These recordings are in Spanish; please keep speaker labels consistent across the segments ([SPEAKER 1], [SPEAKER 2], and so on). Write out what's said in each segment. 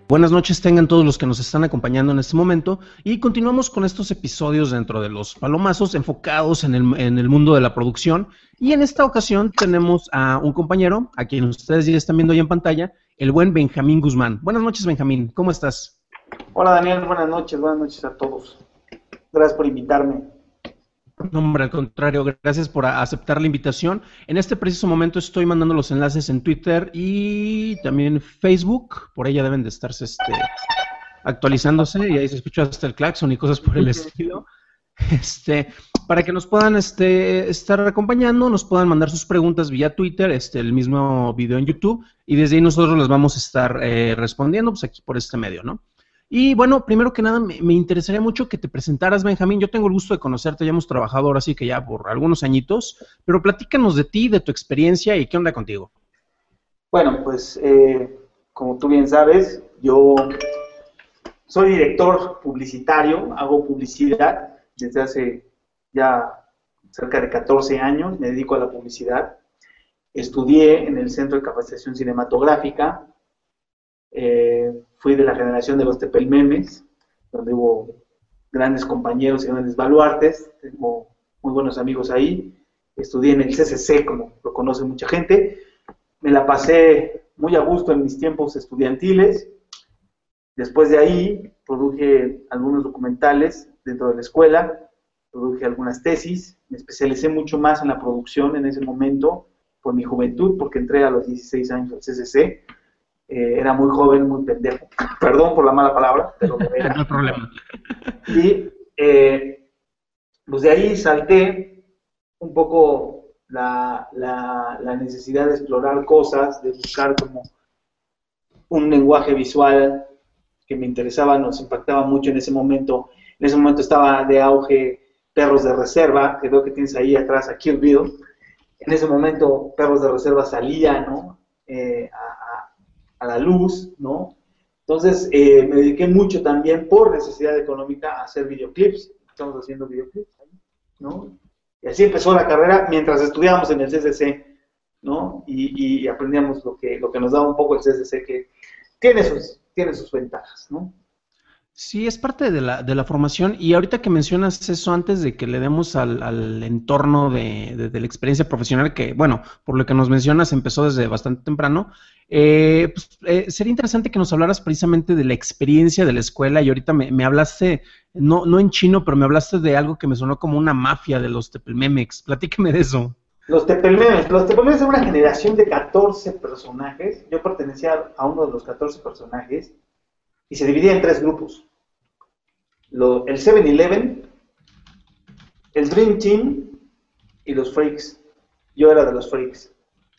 [SPEAKER 1] Buenas noches tengan todos los que nos están acompañando en este momento y continuamos con estos episodios dentro de los palomazos enfocados en el mundo de la producción y en esta ocasión tenemos a un compañero, a quien ustedes ya están viendo ahí en pantalla, el buen Benjamín Guzmán. Buenas noches, Benjamín, ¿cómo estás?
[SPEAKER 2] Hola Daniel, buenas noches a todos. Gracias por invitarme.
[SPEAKER 1] No, hombre, al contrario, gracias por aceptar la invitación. En este preciso momento estoy mandando los enlaces en Twitter y también en Facebook, por ahí ya deben de estarse actualizándose y ahí se escucha hasta el claxon y cosas por el estilo. Para que nos puedan estar acompañando, nos puedan mandar sus preguntas vía Twitter, el mismo video en YouTube, y desde ahí nosotros les vamos a estar respondiendo, pues aquí por este medio, ¿no? Y bueno, primero que nada, me interesaría mucho que te presentaras, Benjamín. Yo tengo el gusto de conocerte, ya hemos trabajado ahora sí que ya por algunos añitos, pero platícanos de ti, de tu experiencia y qué onda contigo.
[SPEAKER 2] Bueno, pues como tú bien sabes, yo soy director publicitario, hago publicidad desde hace ya cerca de 14 años, me dedico a la publicidad. Estudié en el Centro de Capacitación Cinematográfica, fui de la generación de los Tepelmemes, donde hubo grandes compañeros y grandes baluartes, tengo muy buenos amigos ahí. Estudié en el CCC, como lo conoce mucha gente. Me la pasé muy a gusto en mis tiempos estudiantiles. Después de ahí, produje algunos documentales dentro de la escuela, produje algunas tesis, me especialicé mucho más en la producción en ese momento, por mi juventud, porque entré a los 16 años al CCC. Era muy joven, muy pendejo. Perdón por la mala palabra, pero lo era.
[SPEAKER 1] No hay problema.
[SPEAKER 2] Y pues de ahí salté un poco la necesidad de explorar cosas, de buscar como un lenguaje visual que me interesaba, nos impactaba mucho en ese momento. En ese momento estaba de auge Perros de Reserva, que veo que tienes ahí atrás a Kill Bill. En ese momento Perros de Reserva salía, ¿no? A la luz, ¿no? Entonces me dediqué mucho también por necesidad económica a hacer videoclips. Estamos haciendo videoclips, ¿no? Y así empezó la carrera mientras estudiábamos en el CCC, ¿no? Y aprendíamos lo que nos daba un poco el CCC, que tiene sus ventajas, ¿no?
[SPEAKER 1] Sí, es parte de la formación y ahorita que mencionas eso, antes de que le demos al entorno de la experiencia profesional, que bueno, por lo que nos mencionas empezó desde bastante temprano, sería interesante que nos hablaras precisamente de la experiencia de la escuela y ahorita me hablaste, no en chino, pero me hablaste de algo que me sonó como una mafia de los Tepelmemex. Platícame de eso.
[SPEAKER 2] Los Tepelmemes es una generación de 14 personajes. Yo pertenecía a uno de los 14 personajes y se dividía en 3 grupos. El 7-Eleven, el Dream Team y los Freaks. Yo era de los Freaks.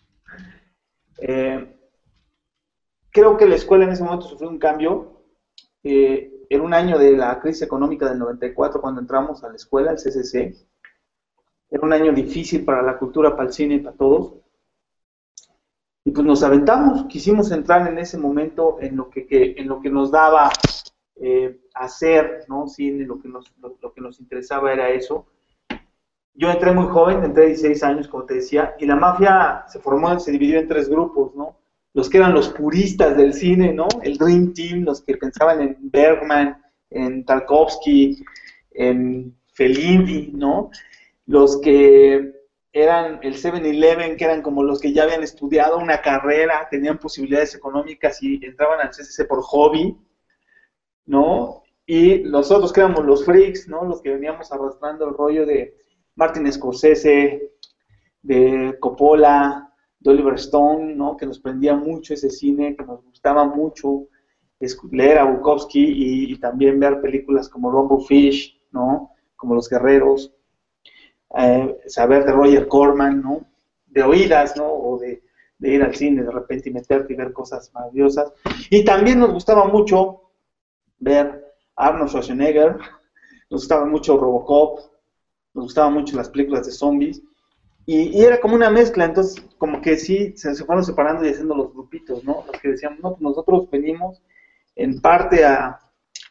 [SPEAKER 2] Creo que la escuela en ese momento sufrió un cambio. En un año de la crisis económica del 94, cuando entramos a la escuela, al CCC, era un año difícil para la cultura, para el cine y para todos. Y pues nos aventamos, quisimos entrar en ese momento en lo que nos daba hacer, ¿no? Cine, lo que nos interesaba era eso. Yo entré muy joven, entré a 16 años, como te decía, y la mafia se dividió en 3 grupos, ¿no? Los que eran los puristas del cine, ¿no? El Dream Team, los que pensaban en Bergman, en Tarkovsky, en Fellini, ¿no? Los que eran el 7-Eleven, que eran como los que ya habían estudiado una carrera, tenían posibilidades económicas y entraban al CCC por hobby, ¿no? Y nosotros que éramos los freaks, ¿no? Los que veníamos arrastrando el rollo de Martin Scorsese, de Coppola, de Oliver Stone, ¿no? Que nos prendía mucho ese cine, que nos gustaba mucho leer a Bukowski y también ver películas como Rumble Fish, ¿no? Como Los Guerreros, saber de Roger Corman, ¿no? De oídas, ¿no? O de ir al cine de repente y meterte y ver cosas maravillosas. Y también nos gustaba mucho ver a Arnold Schwarzenegger, nos gustaba mucho Robocop, nos gustaban mucho las películas de zombies, y era como una mezcla. Entonces como que sí, se fueron separando y haciendo los grupitos, ¿no? Los que decíamos, no, pues nosotros venimos en parte a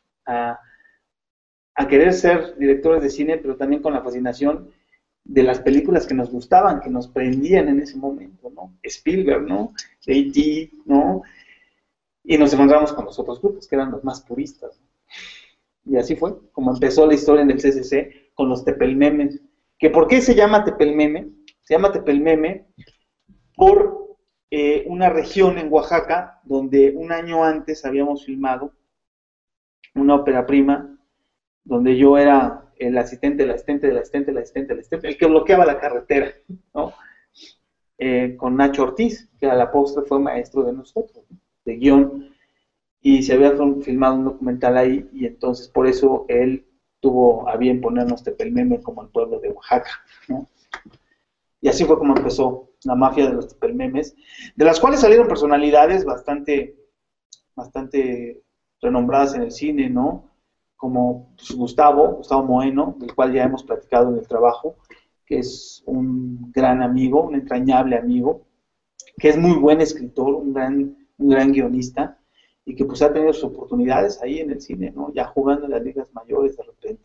[SPEAKER 2] querer ser directores de cine, pero también con la fascinación de las películas que nos gustaban, que nos prendían en ese momento, ¿no? Spielberg, ¿no? E.T., ¿no? y nos encontramos con los otros grupos, que eran los más puristas. Y así fue, como empezó la historia en el CCC, con los tepelmemes. ¿Que por qué se llama tepelmeme? Se llama tepelmeme por una región en Oaxaca, donde un año antes habíamos filmado una ópera prima, donde yo era el asistente, el que bloqueaba la carretera, ¿no? Con Nacho Ortiz, que a la postre fue maestro de nosotros, ¿no? De guión, y se había filmado un documental ahí, y entonces por eso él tuvo a bien ponernos Tepelmeme como el pueblo de Oaxaca, ¿no? Y así fue como empezó la mafia de los Tepelmemes, de las cuales salieron personalidades bastante renombradas en el cine, ¿no? Como pues, Gustavo Moeno, del cual ya hemos platicado en el trabajo, que es un gran amigo, un entrañable amigo, que es muy buen escritor, un gran guionista, y que pues ha tenido sus oportunidades ahí en el cine, ¿no? Ya jugando en las ligas mayores de repente.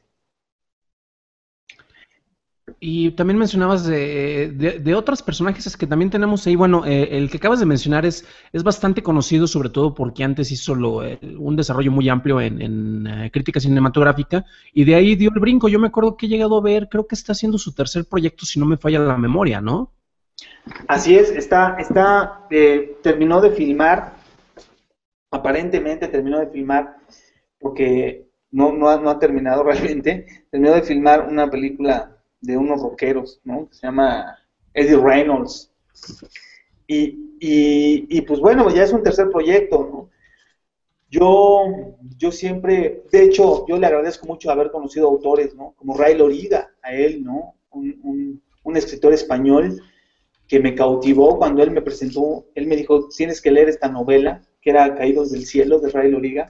[SPEAKER 1] Y también mencionabas de otros personajes que también tenemos ahí. Bueno, el que acabas de mencionar es bastante conocido, sobre todo porque antes hizo un desarrollo muy amplio en crítica cinematográfica, y de ahí dio el brinco. Yo me acuerdo que he llegado a ver, creo que está haciendo su tercer proyecto, si no me falla la memoria, ¿no?
[SPEAKER 2] Así es, terminó de filmar, aparentemente terminó de filmar, porque no ha terminado realmente, terminó de filmar una película de unos rockeros, ¿no? Que se llama Eddie Reynolds. Y pues bueno, ya es un tercer proyecto, ¿no? Yo siempre, de hecho, yo le agradezco mucho haber conocido autores, ¿no? Como Ray Loriga, a él, ¿no? Un escritor español que me cautivó cuando él me presentó, él me dijo, tienes que leer esta novela, que era Caídos del Cielo, de Ray Loriga,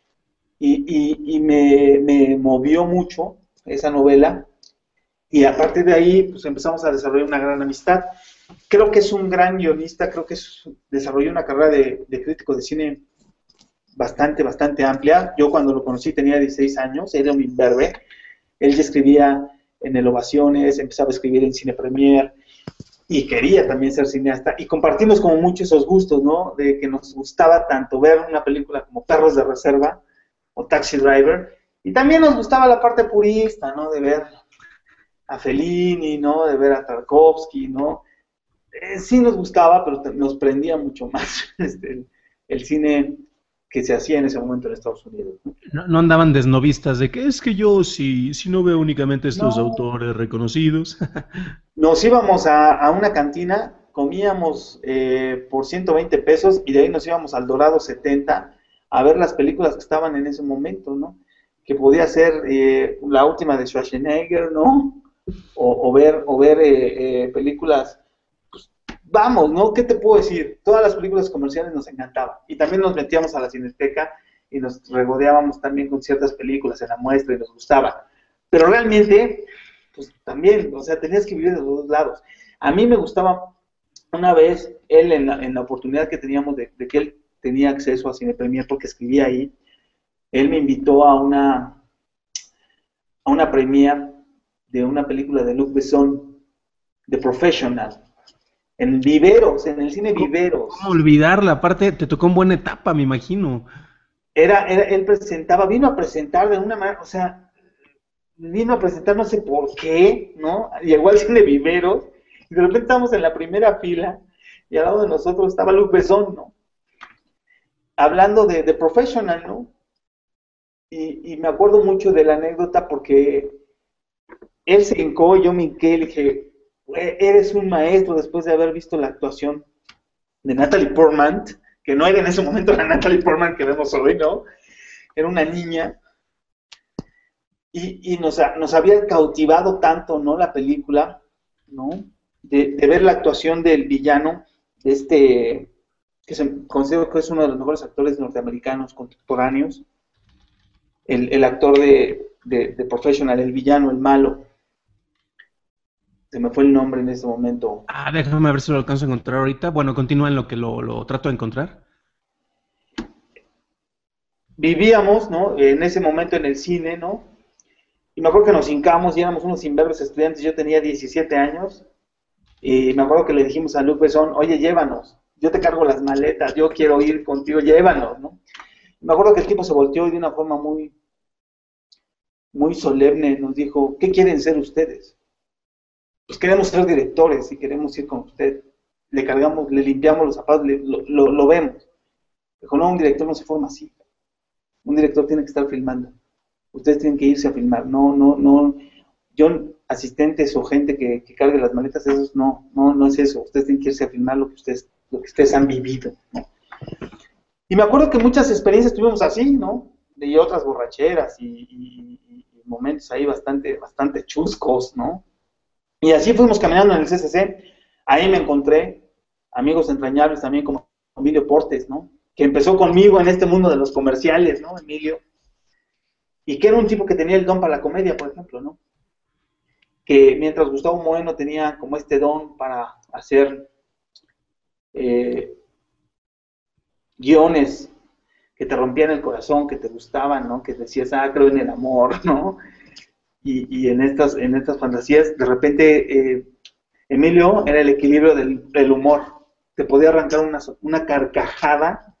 [SPEAKER 2] y me movió mucho esa novela, y a partir de ahí pues empezamos a desarrollar una gran amistad. Creo que es un gran guionista, creo que desarrolló una carrera de crítico de cine bastante amplia. Yo cuando lo conocí tenía 16 años, era un imberbe. Él ya escribía en el Ovaciones, empezaba a escribir en Cine Premier, y quería también ser cineasta, y compartimos como mucho esos gustos, ¿no? De que nos gustaba tanto ver una película como Perros de Reserva o Taxi Driver, y también nos gustaba la parte purista, ¿no? De ver a Fellini, ¿no? De ver a Tarkovsky, ¿no? Sí nos gustaba, pero nos prendía mucho más el cine que se hacía en ese momento en Estados Unidos, ¿no?
[SPEAKER 1] No andaban desnovistas de que es que yo si no veo únicamente estos
[SPEAKER 2] No.
[SPEAKER 1] autores reconocidos.
[SPEAKER 2] Nos íbamos a una cantina, comíamos por 120 pesos, y de ahí nos íbamos al Dorado 70 a ver las películas que estaban en ese momento, ¿no? Que podía ser la última de Schwarzenegger, ¿no? O ver películas, pues, vamos, ¿no? ¿Qué te puedo decir? Todas las películas comerciales nos encantaban. Y también nos metíamos a la Cineteca y nos regodeábamos también con ciertas películas en la muestra y nos gustaba. Pero realmente, pues también, o sea, tenías que vivir de los dos lados. A mí me gustaba, una vez, él en la oportunidad que teníamos de que él tenía acceso a Cine Premier porque escribía ahí, él me invitó a una premiere de una película de Luc Besson, The Professional, en Viveros, en el cine Viveros.
[SPEAKER 1] ¿Cómo olvidarla? Aparte, te tocó en buena etapa, me imagino.
[SPEAKER 2] Él vino a presentar de una manera, o sea, vino a presentar no sé por qué, ¿no? Llegó al cine Viveros, y de repente estábamos en la primera fila, y al lado de nosotros estaba Luc Besson, ¿no? Hablando de The Professional, ¿no? Y me acuerdo mucho de la anécdota porque él se hincó, yo me hinqué y le dije, eres un maestro, después de haber visto la actuación de Natalie Portman, que no era en ese momento la Natalie Portman que vemos hoy, ¿no? Era una niña, y nos había cautivado tanto, ¿no? La película, ¿no? De ver la actuación del villano, que considero que es uno de los mejores actores norteamericanos contemporáneos, el actor de Professional, el villano, el malo. Se me fue el nombre en ese momento.
[SPEAKER 1] Déjame ver si lo alcanzo a encontrar ahorita. Bueno, continúa en lo que lo trato de encontrar.
[SPEAKER 2] Vivíamos, ¿no? En ese momento en el cine, ¿no? Y me acuerdo que nos hincamos y éramos unos imberbes estudiantes. Yo tenía 17 años. Y me acuerdo que le dijimos a Luc Besson, oye, llévanos. yo te cargo las maletas, yo quiero ir contigo, llévanos, ¿no? Me acuerdo que el tipo se volteó y de una forma muy, muy solemne nos dijo, ¿qué quieren ser ustedes? Pues queremos ser directores y queremos ir con usted. Le cargamos, le limpiamos los zapatos, lo vemos. Dijo, no, un director no se forma así. Un director tiene que estar filmando. Ustedes tienen que irse a filmar. No. Yo, asistentes o gente que cargue las maletas, eso no es eso. Ustedes tienen que irse a filmar lo que ustedes han vivido, ¿no? Y me acuerdo que muchas experiencias tuvimos así, ¿no? Y otras borracheras y momentos ahí bastante chuscos, ¿no? Y así fuimos caminando en el CCC. Ahí me encontré amigos entrañables también como Emilio Portes, ¿no? Que empezó conmigo en este mundo de los comerciales, ¿no? Emilio. Y que era un tipo que tenía el don para la comedia, por ejemplo, ¿no? Que mientras Gustavo Moreno tenía como este don para hacer guiones que te rompían el corazón, que te gustaban, ¿no? Que decías, creo en el amor, ¿no? Y en estas fantasías, de repente, Emilio era el equilibrio del humor. Te podía arrancar una carcajada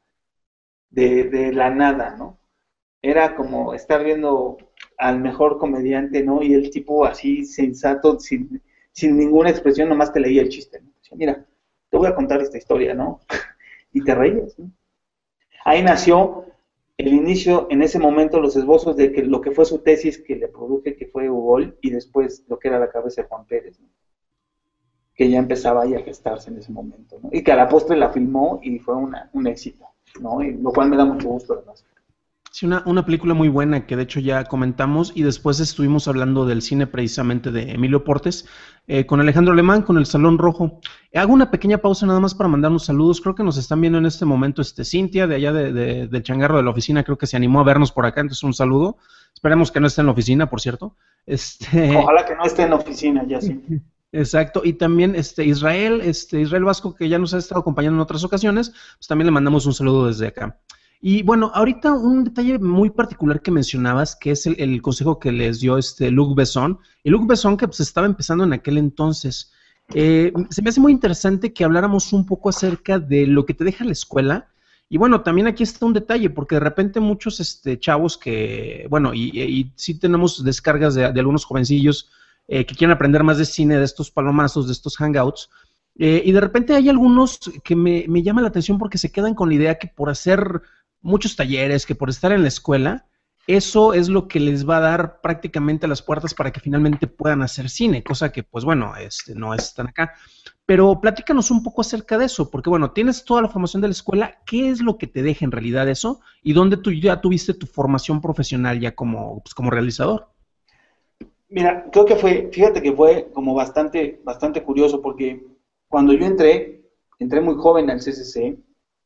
[SPEAKER 2] de la nada, ¿no? Era como estar viendo al mejor comediante, ¿no? Y el tipo así sensato, sin ninguna expresión, nomás te leía el chiste, ¿no? Decía, mira, te voy a contar esta historia, ¿no? Y te reías, ¿no? Ahí nació el inicio, en ese momento, los esbozos de que lo que fue su tesis que le produje, que fue Ugol, y después lo que era la cabeza de Juan Pérez, ¿no? Que ya empezaba ahí a gestarse en ese momento, ¿no? Y que a la postre la filmó y fue un éxito, ¿no? Y lo cual me da mucho gusto, además.
[SPEAKER 1] Sí, una película muy buena que de hecho ya comentamos y después estuvimos hablando del cine precisamente de Emilio Portes con Alejandro Alemán, con El Salón Rojo. Hago una pequeña pausa nada más para mandar unos saludos. Creo que nos están viendo en este momento Cintia de allá del changarro de la oficina, creo que se animó a vernos por acá, entonces un saludo. Esperemos que no esté en la oficina, por cierto.
[SPEAKER 2] Ojalá que no esté en la oficina, ya sí.
[SPEAKER 1] Exacto, y también Israel Vasco, que ya nos ha estado acompañando en otras ocasiones, pues también le mandamos un saludo desde acá. Y bueno, ahorita un detalle muy particular que mencionabas, que es el consejo que les dio Luc Besson, y Luc Besson que pues estaba empezando en aquel entonces. Se me hace muy interesante que habláramos un poco acerca de lo que te deja la escuela, y bueno, también aquí está un detalle, porque de repente muchos chavos que, bueno, y sí tenemos descargas de algunos jovencillos que quieren aprender más de cine, de estos palomazos, de estos hangouts, y de repente hay algunos que me llama la atención porque se quedan con la idea que por hacer muchos talleres, que por estar en la escuela, eso es lo que les va a dar prácticamente las puertas para que finalmente puedan hacer cine, cosa que, pues bueno, no es tan acá. Pero platícanos un poco acerca de eso, porque bueno, tienes toda la formación de la escuela, ¿qué es lo que te deja en realidad eso? ¿Y dónde tú ya tuviste tu formación profesional ya como realizador?
[SPEAKER 2] Mira, creo que fíjate que fue como bastante curioso, porque cuando yo entré muy joven al CCC,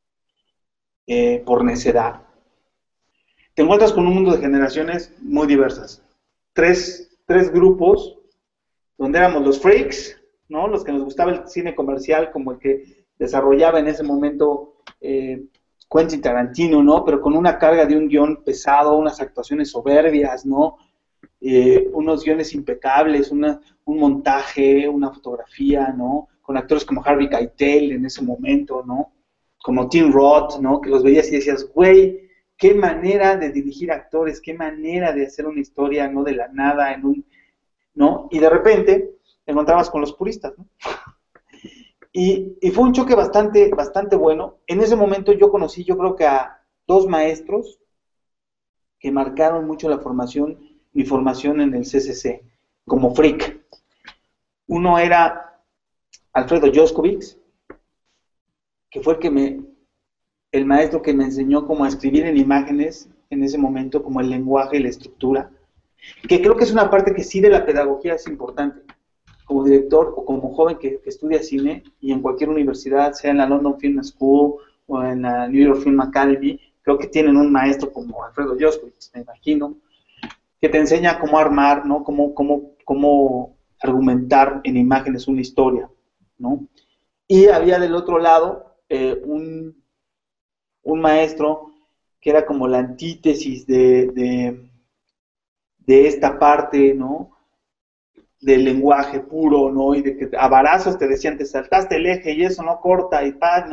[SPEAKER 2] por necedad, te encuentras con un mundo de generaciones muy diversas. Tres grupos, donde éramos los freaks, ¿no? Los que nos gustaba el cine comercial, como el que desarrollaba en ese momento Quentin Tarantino, ¿no? Pero con una carga de un guión pesado, unas actuaciones soberbias, ¿no? Unos guiones impecables, un montaje, una fotografía, ¿no? Con actores como Harvey Keitel en ese momento, ¿no? Como Tim Roth, ¿no? Que los veías y decías, güey, qué manera de dirigir actores, qué manera de hacer una historia, ¿no? De la nada, ¿no? Y de repente te encontrabas con los puristas, ¿no? Y fue un choque bastante bueno. En ese momento yo conocí, yo creo que a dos maestros que marcaron mucho mi formación en el CCC, como freak. Uno era Alfredo Joskovich, que fue el maestro que me enseñó cómo a escribir en imágenes en ese momento, como el lenguaje y la estructura, que creo que es una parte que sí de la pedagogía es importante, como director o como joven que estudia cine, y en cualquier universidad, sea en la London Film School o en la New York Film Academy, creo que tienen un maestro como Alfredo Joskovich, me imagino, que te enseña cómo armar, ¿no? Cómo argumentar en imágenes una historia, ¿no? Y había del otro lado un maestro que era como la antítesis de esta parte, ¿no? Del lenguaje puro, ¿no? Y de que a varazos te decían, te saltaste el eje y eso no corta y paz, ¿no?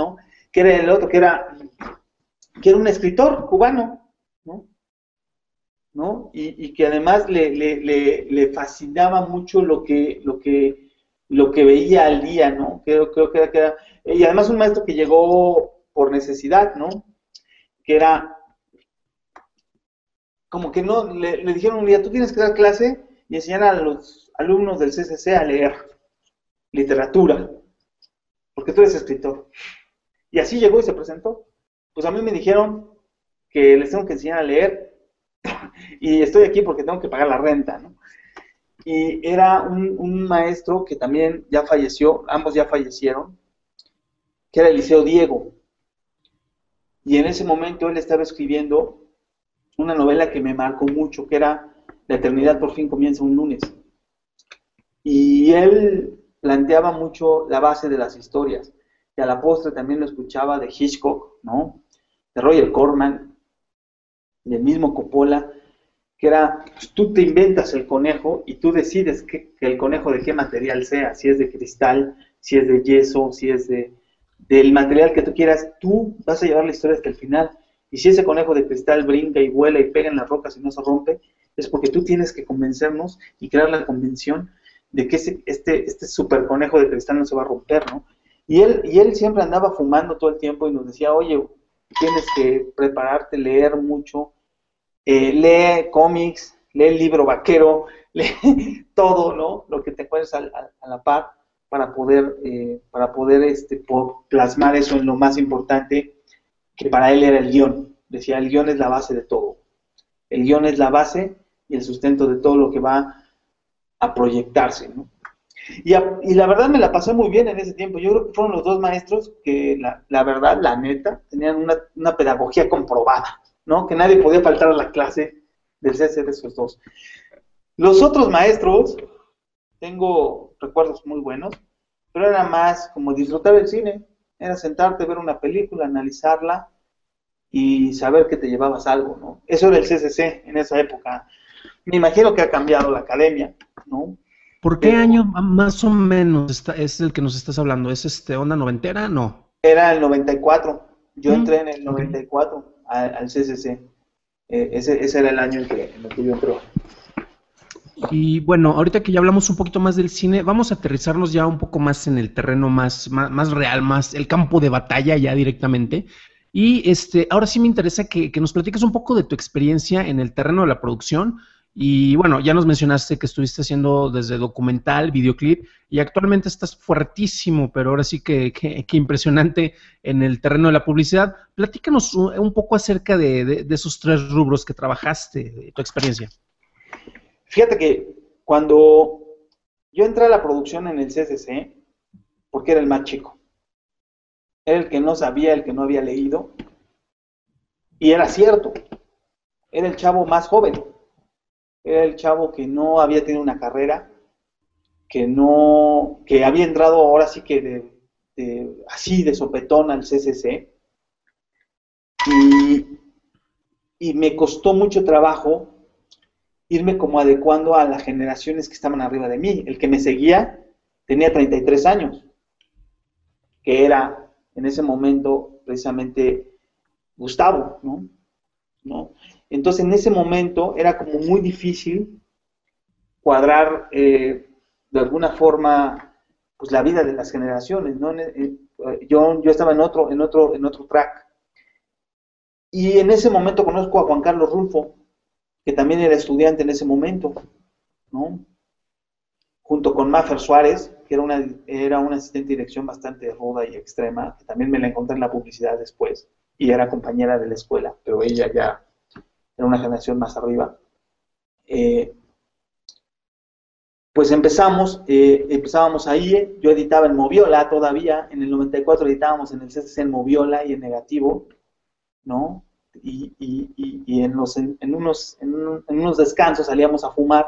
[SPEAKER 2] que era el otro, que era un escritor cubano, ¿no? ¿No? Y que además le fascinaba mucho lo que veía al día, ¿no? Creo que era, y además un maestro que llegó por necesidad, ¿no? Que era como que no, le dijeron un día, tú tienes que dar clase y enseñar a los alumnos del CCC a leer literatura, porque tú eres escritor. Y así llegó y se presentó. Pues a mí me dijeron que les tengo que enseñar a leer y estoy aquí porque tengo que pagar la renta, ¿no? Y era un maestro que también ya falleció, ambos ya fallecieron, que era Eliseo Diego. Y en ese momento él estaba escribiendo una novela que me marcó mucho, que era La eternidad por fin comienza un lunes. Y él planteaba mucho la base de las historias. Y a la postre también lo escuchaba de Hitchcock, ¿no? De Roger Corman, del mismo Coppola, que era, pues, tú te inventas el conejo y tú decides que el conejo de qué material sea, si es de cristal, si es de yeso, si es del material que tú quieras, tú vas a llevar la historia hasta el final. Y si ese conejo de cristal brinca y vuela y pega en las rocas y no se rompe, es porque tú tienes que convencernos y crear la convención de que este super conejo de cristal no se va a romper, ¿no? Y él siempre andaba fumando todo el tiempo y nos decía, oye, tienes que prepararte, leer mucho, lee cómics, lee el libro vaquero, lee todo, ¿no? Lo que te encuentres a la par para poder plasmar eso en lo más importante, que para él era el guión. Decía, el guión es la base de todo. El guión es la base y el sustento de todo lo que va a proyectarse, ¿no? Y la verdad me la pasé muy bien en ese tiempo. Yo creo que fueron los dos maestros que, la verdad, la neta, tenían una pedagogía comprobada, ¿no? Que nadie podía faltar a la clase del CC de esos dos. Los otros maestros, tengo recuerdos muy buenos, pero era más como disfrutar el cine. Era sentarte, ver una película, analizarla y saber que te llevabas algo, ¿no? Eso era el CCC en esa época. Me imagino que ha cambiado la academia, ¿no?
[SPEAKER 1] ¿Por qué año más o menos es el que nos estás hablando? ¿Es onda noventera? No.
[SPEAKER 2] Era el 94. Yo entré en el 94 al CCC. Ese era el año en el que yo entré.
[SPEAKER 1] Y bueno, ahorita que ya hablamos un poquito más del cine, vamos a aterrizarnos ya un poco más en el terreno más real, más el campo de batalla ya directamente. Y ahora sí me interesa que nos platiques un poco de tu experiencia en el terreno de la producción. Y bueno, ya nos mencionaste que estuviste haciendo desde documental, videoclip, y actualmente estás fuertísimo, pero ahora sí que impresionante en el terreno de la publicidad. Platícanos un poco acerca de esos tres rubros que trabajaste, de tu experiencia.
[SPEAKER 2] Fíjate que cuando yo entré a la producción en el CCC, porque era el más chico, era el que no sabía, el que no había leído, y era cierto, era el chavo más joven, era el chavo que no había tenido una carrera, que había entrado ahora sí que así de sopetón al CCC, y me costó mucho trabajo irme como adecuando a las generaciones que estaban arriba de mí. El que me seguía tenía 33 años, que era en ese momento precisamente Gustavo, ¿no? Entonces en ese momento era como muy difícil cuadrar de alguna forma pues la vida de las generaciones, ¿no? Yo estaba en otro track. Y en ese momento conozco a Juan Carlos Rulfo, que también era estudiante en ese momento, ¿no? Junto con Mafer Suárez, que era una asistente de dirección bastante ruda y extrema, que también me la encontré en la publicidad después, y era compañera de la escuela, pero ella ya era una generación más arriba. Pues empezábamos ahí, yo editaba en Moviola todavía, en el 94 editábamos en el CCC en Moviola y en negativo, ¿no? Y en unos descansos salíamos a fumar,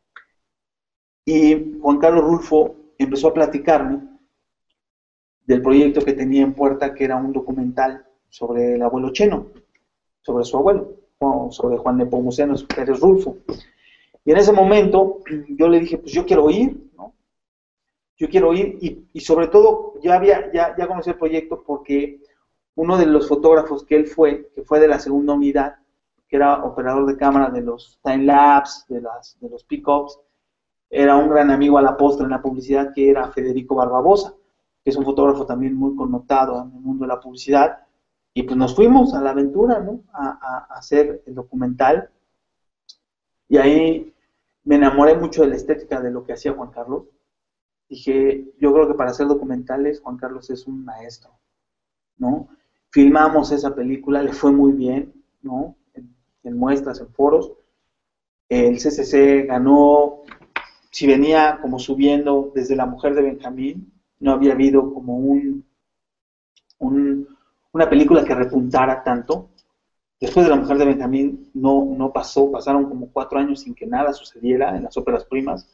[SPEAKER 2] y Juan Carlos Rulfo empezó a platicarme del proyecto que tenía en puerta, que era un documental sobre el abuelo Cheno, sobre su abuelo, sobre Juan Nepomuceno Pérez Rulfo. Y en ese momento yo le dije, pues yo quiero ir, ¿no? Yo quiero ir, y sobre todo ya conocí el proyecto porque uno de los fotógrafos que él fue, que fue de la segunda unidad, que era operador de cámara de los time-lapse, de los pick-ups, era un gran amigo a la postre en la publicidad, que era Federico Barbabosa, que es un fotógrafo también muy connotado en el mundo de la publicidad, y pues nos fuimos a la aventura, ¿no? A hacer el documental, y ahí me enamoré mucho de la estética de lo que hacía Juan Carlos. Dije, yo creo que para hacer documentales Juan Carlos es un maestro, ¿no? Filmamos esa película, le fue muy bien, ¿no? En muestras, en foros. El CCC ganó, si venía como subiendo desde La Mujer de Benjamín, no había habido como una película que repuntara tanto. Después de La Mujer de Benjamín no pasaron como 4 años sin que nada sucediera en las óperas primas.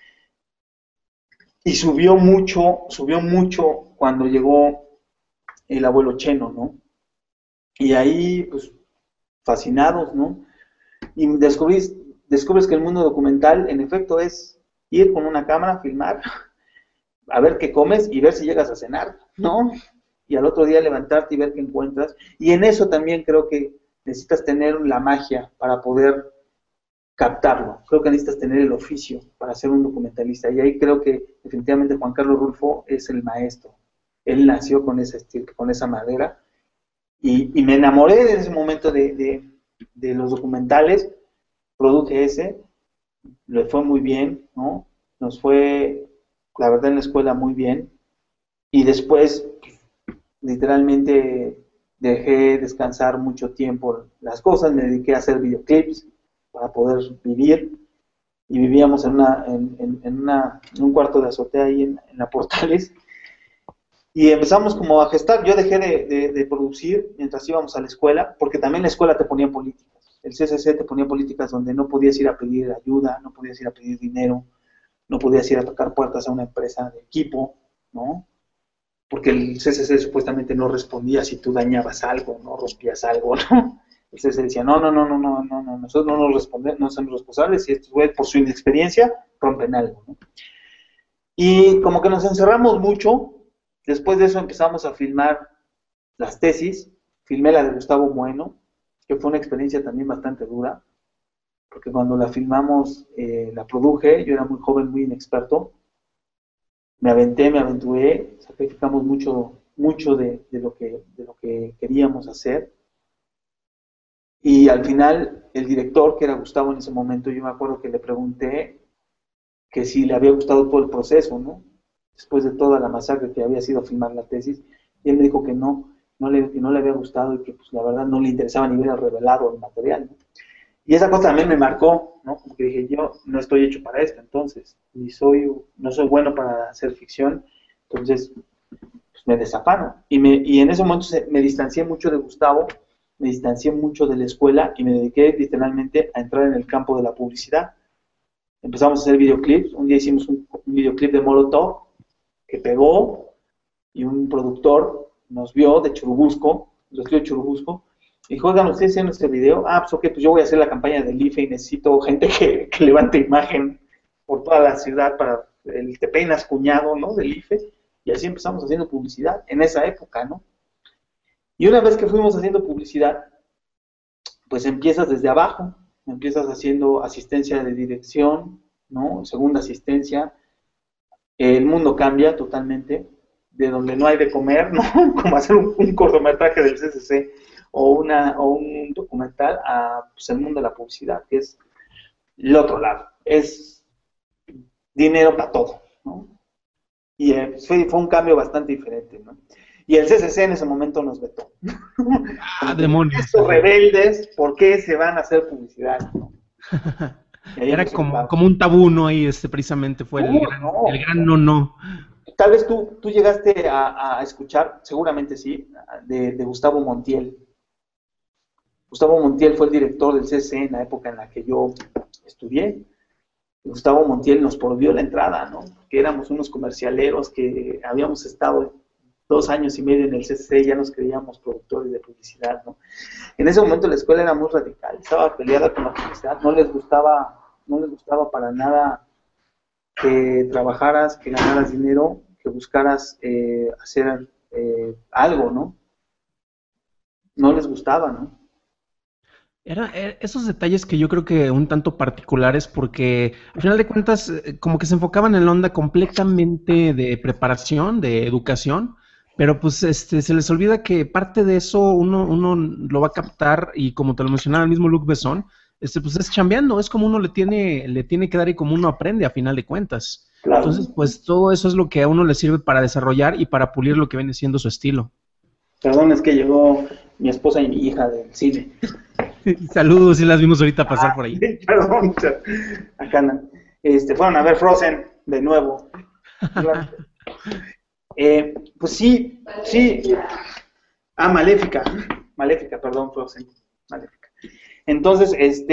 [SPEAKER 2] Y subió mucho cuando llegó El Abuelo Cheno, ¿no? Y ahí, pues, fascinados, ¿no? Y descubres que el mundo documental, en efecto, es ir con una cámara, filmar, a ver qué comes y ver si llegas a cenar, ¿no? Y al otro día levantarte y ver qué encuentras. Y en eso también creo que necesitas tener la magia para poder captarlo. Creo que necesitas tener el oficio para ser un documentalista. Y ahí creo que definitivamente Juan Carlos Rulfo es el maestro. Él nació con ese estilo, con esa madera. Y me enamoré en ese momento de los documentales. Produje ese, le fue muy bien, ¿no? Nos fue, la verdad, en la escuela muy bien. Y después, literalmente, dejé descansar mucho tiempo las cosas, me dediqué a hacer videoclips para poder vivir. Y vivíamos en un cuarto de azotea ahí en la Portales. Y empezamos como a gestar. Yo dejé de producir mientras íbamos a la escuela, porque también la escuela te ponía políticas. El CCC te ponía políticas donde no podías ir a pedir ayuda, no podías ir a pedir dinero, no podías ir a tocar puertas a una empresa de equipo, ¿no? Porque el CCC supuestamente no respondía si tú dañabas algo, no rompías algo, ¿no? El CCC decía, no, nosotros no nos respondemos, no somos responsables, y estos güeyes por su inexperiencia rompen algo, ¿no? Y como que nos encerramos mucho. Después de eso empezamos a filmar las tesis. Filmé la de Gustavo Bueno, que fue una experiencia también bastante dura, porque cuando la filmamos, la produje, yo era muy joven, muy inexperto, me aventé, me aventuré, sacrificamos mucho de lo que queríamos hacer, y al final el director, que era Gustavo en ese momento, yo me acuerdo que le pregunté que si le había gustado todo el proceso, ¿no? Después de toda la masacre que había sido filmar la tesis, y él me dijo que que no le había gustado y que pues la verdad no le interesaba ni hubiera revelado el material, ¿no? Y esa cosa también me marcó, ¿no? Porque dije, yo no estoy hecho para esto, entonces, no soy bueno para hacer ficción, entonces pues me desafano. Y en ese momento me distancié mucho de Gustavo, me distancié mucho de la escuela y me dediqué literalmente a entrar en el campo de la publicidad. Empezamos a hacer videoclips. Un día hicimos un videoclip de Molotov que pegó, y un productor nos vio de Churubusco, los tíos de Churubusco, y dijo, oigan, ¿ustedes hacen este video? Ah, pues ok, pues yo voy a hacer la campaña del IFE y necesito gente que levante imagen por toda la ciudad para el Te Peinas Cuñado, ¿no? Del IFE. Y así empezamos haciendo publicidad en esa época, ¿no? Y una vez que fuimos haciendo publicidad, pues empiezas desde abajo, empiezas haciendo asistencia de dirección, ¿no? Segunda asistencia. El mundo cambia totalmente, de donde no hay de comer, ¿no? Como hacer un cortometraje del CCC o un documental a pues, el mundo de la publicidad, que es el otro lado. Es dinero para todo, ¿no? Y pues, fue un cambio bastante diferente, ¿no? Y el CCC en ese momento nos vetó.
[SPEAKER 1] Ah, demonios.
[SPEAKER 2] Estos rebeldes, ¿por qué se van a hacer publicidad? ¿No?
[SPEAKER 1] Era como un tabú, ¿no? Ahí precisamente fue el gran no.
[SPEAKER 2] Tal vez tú llegaste a escuchar, seguramente sí, de Gustavo Montiel. Gustavo Montiel fue el director del CCC en la época en la que yo estudié. Gustavo Montiel nos prohibió la entrada, ¿no? Que éramos unos comercialeros que habíamos estado 2 años y medio en el CCC y ya nos creíamos productores de publicidad, ¿no? En ese momento la escuela era muy radical, estaba peleada con la publicidad, no les gustaba para nada que trabajaras, que ganaras dinero, que buscaras hacer algo, ¿no? no les gustaba, ¿no?
[SPEAKER 1] Esos detalles que yo creo que un tanto particulares porque al final de cuentas como que se enfocaban en la onda completamente de preparación, de educación, pero pues se les olvida que parte de eso uno lo va a captar y como te lo mencionaba el mismo Luc Besson, pues es chambeando, es como uno le tiene que dar y como uno aprende a final de cuentas.
[SPEAKER 2] Claro.
[SPEAKER 1] Entonces, pues todo eso es lo que a uno le sirve para desarrollar y para pulir lo que viene siendo su estilo.
[SPEAKER 2] Perdón, es que llegó mi esposa y mi hija del cine.
[SPEAKER 1] Saludos, si las vimos ahorita pasar por ahí.
[SPEAKER 2] Perdón, acá andan. Fueron a ver Frozen de nuevo. Pues sí, sí. Ah, Maléfica. Maléfica, perdón, Frozen. Maléfica. Entonces,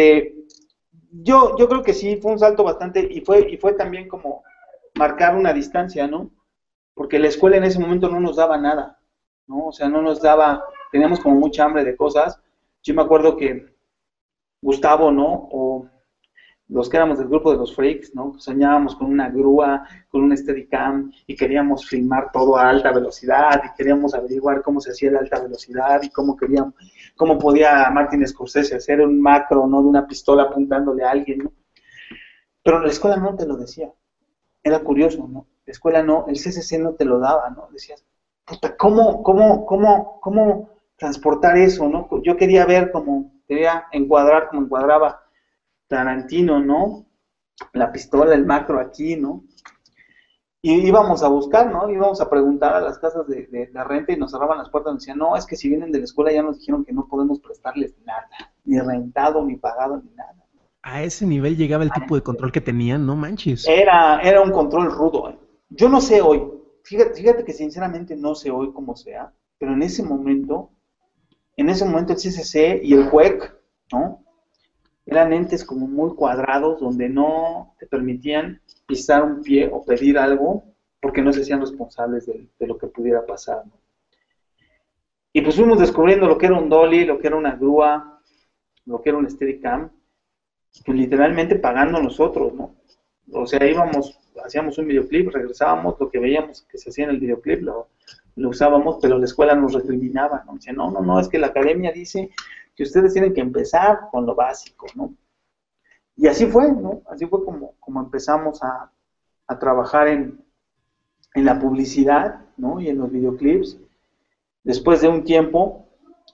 [SPEAKER 2] yo creo que sí, fue un salto bastante, y fue también como marcar una distancia, ¿no? Porque la escuela en ese momento no nos daba nada, ¿no? O sea, no nos daba, teníamos como mucha hambre de cosas. Yo me acuerdo que Gustavo, ¿no? O los que éramos del grupo de los freaks, ¿no? Soñábamos con una grúa, con un Steadicam, y queríamos filmar todo a alta velocidad, y queríamos averiguar cómo se hacía la alta velocidad, y cómo podía Martin Scorsese hacer un macro, ¿no? De una pistola apuntándole a alguien, ¿no? Pero la escuela no te lo decía. Era curioso, ¿no? La escuela no, el CCC no te lo daba, ¿no? Decías, puta, ¿cómo transportar eso, ¿no? Yo quería encuadrar como encuadraba Tarantino, ¿no? La pistola, el macro aquí, ¿no? Y íbamos a buscar, ¿no? Íbamos a preguntar a las casas de la renta y nos cerraban las puertas y nos decían, no, es que si vienen de la escuela ya nos dijeron que no podemos prestarles nada, ni rentado, ni pagado, ni nada.
[SPEAKER 1] A ese nivel llegaba el tipo de control que tenían, no manches.
[SPEAKER 2] Era un control rudo, ¿eh? Yo no sé hoy, fíjate que sinceramente no sé hoy cómo sea, pero en ese momento el CCC y el JUEC, ¿no? Eran entes como muy cuadrados donde no te permitían pisar un pie o pedir algo porque no se hacían responsables de lo que pudiera pasar, ¿no? Y pues fuimos descubriendo lo que era un dolly, lo que era una grúa, lo que era un Steadicam, pues literalmente pagando nosotros, ¿no? O sea, hacíamos un videoclip, regresábamos, lo que veíamos que se hacía en el videoclip lo usábamos, pero la escuela nos recriminaba, ¿no? Dice, no, es que la academia dice que ustedes tienen que empezar con lo básico, ¿no? Y así fue, ¿no? Así fue como empezamos a trabajar en la publicidad, ¿no? Y en los videoclips. Después de un tiempo,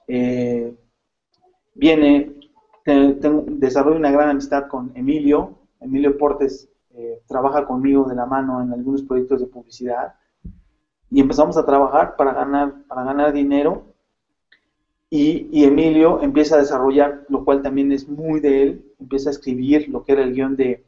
[SPEAKER 2] desarrollo una gran amistad con Emilio. Emilio Portes trabaja conmigo de la mano en algunos proyectos de publicidad. Y empezamos a trabajar para ganar dinero. Y Emilio empieza a desarrollar, lo cual también es muy de él, empieza a escribir lo que era el guión de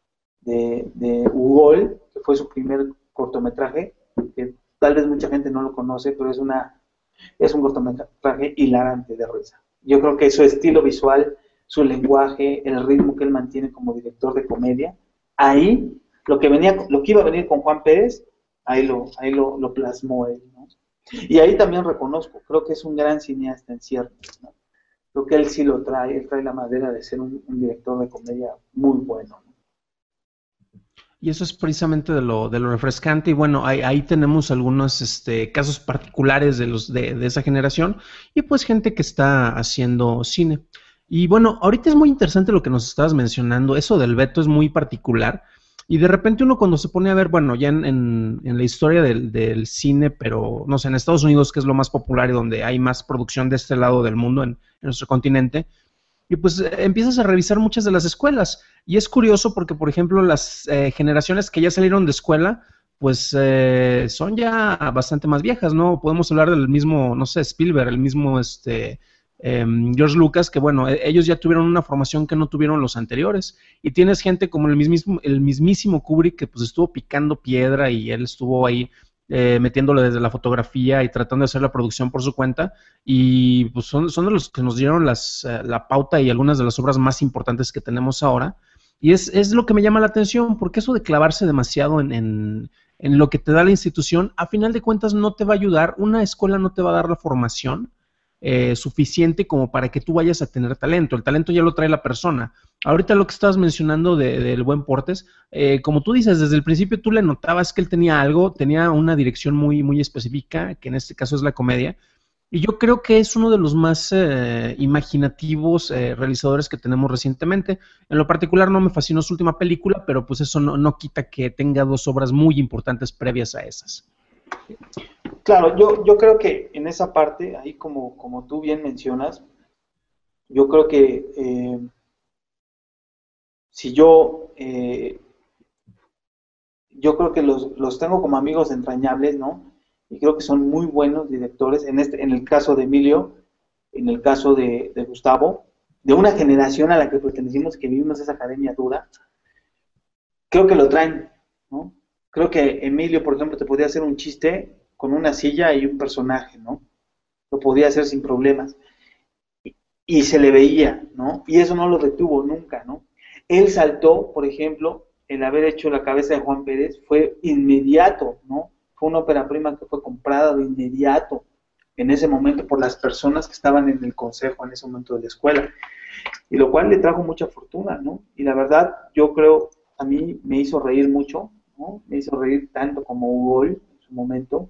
[SPEAKER 2] Ugol, que fue su primer cortometraje, que tal vez mucha gente no lo conoce, pero es un cortometraje hilarante de risa. Yo creo que su estilo visual, su lenguaje, el ritmo que él mantiene como director de comedia, ahí lo que iba a venir con Juan Pérez, ahí lo plasmó él, ¿no? Y ahí también reconozco, creo que es un gran cineasta en ciertos, ¿no? Creo que él sí él trae la madera de ser un director de comedia muy bueno, ¿no?
[SPEAKER 1] Y eso es precisamente de lo refrescante. Y bueno, ahí tenemos algunos casos particulares de esa generación y pues gente que está haciendo cine. Y bueno, ahorita es muy interesante lo que nos estabas mencionando. Eso del veto es muy particular. Y de repente uno cuando se pone a ver, bueno, ya en la historia del cine, pero no sé, en Estados Unidos, que es lo más popular y donde hay más producción de este lado del mundo, en nuestro continente, y pues empiezas a revisar muchas de las escuelas. Y es curioso porque, por ejemplo, las generaciones que ya salieron de escuela, pues son ya bastante más viejas, ¿no? Podemos hablar del mismo, no sé, Spielberg, el mismo George Lucas, que bueno, ellos ya tuvieron una formación que no tuvieron los anteriores. Y tienes gente como el mismísimo Kubrick, que pues estuvo picando piedra y él estuvo ahí metiéndole desde la fotografía y tratando de hacer la producción por su cuenta, y pues son de los que nos dieron la pauta y algunas de las obras más importantes que tenemos ahora, y es lo que me llama la atención, porque eso de clavarse demasiado en lo que te da la institución, a final de cuentas no te va a ayudar, una escuela no te va a dar la formación suficiente como para que tú vayas a tener talento. El talento ya lo trae la persona. Ahorita lo que estabas mencionando del buen Portes, como tú dices, desde el principio tú le notabas que él tenía algo, tenía una dirección muy, muy específica, que en este caso es la comedia, Y yo creo que es uno de los más imaginativos realizadores que tenemos recientemente. En lo particular no me fascinó su última película, pero pues eso no quita que tenga dos obras muy importantes previas a esas.
[SPEAKER 2] Claro, yo creo que en esa parte, ahí como tú bien mencionas, yo creo que si yo creo que los tengo como amigos entrañables, ¿no? Y creo que son muy buenos directores, en el caso de Emilio, en el caso de Gustavo, de una generación a la que pertenecimos, que vivimos esa academia dura, creo que lo traen, ¿no? Creo que Emilio, por ejemplo, te podía hacer un chiste con una silla y un personaje, ¿no? Lo podía hacer sin problemas. Y se le veía, ¿no? Y eso no lo detuvo nunca, ¿no? Él saltó, por ejemplo, el haber hecho La cabeza de Juan Pérez fue inmediato, ¿no? Fue una ópera prima que fue comprada de inmediato en ese momento por las personas que estaban en el consejo en ese momento de la escuela, y lo cual le trajo mucha fortuna, ¿no? Y la verdad, yo creo, a mí me hizo reír mucho, ¿no? Me hizo reír tanto como Hugo en su momento,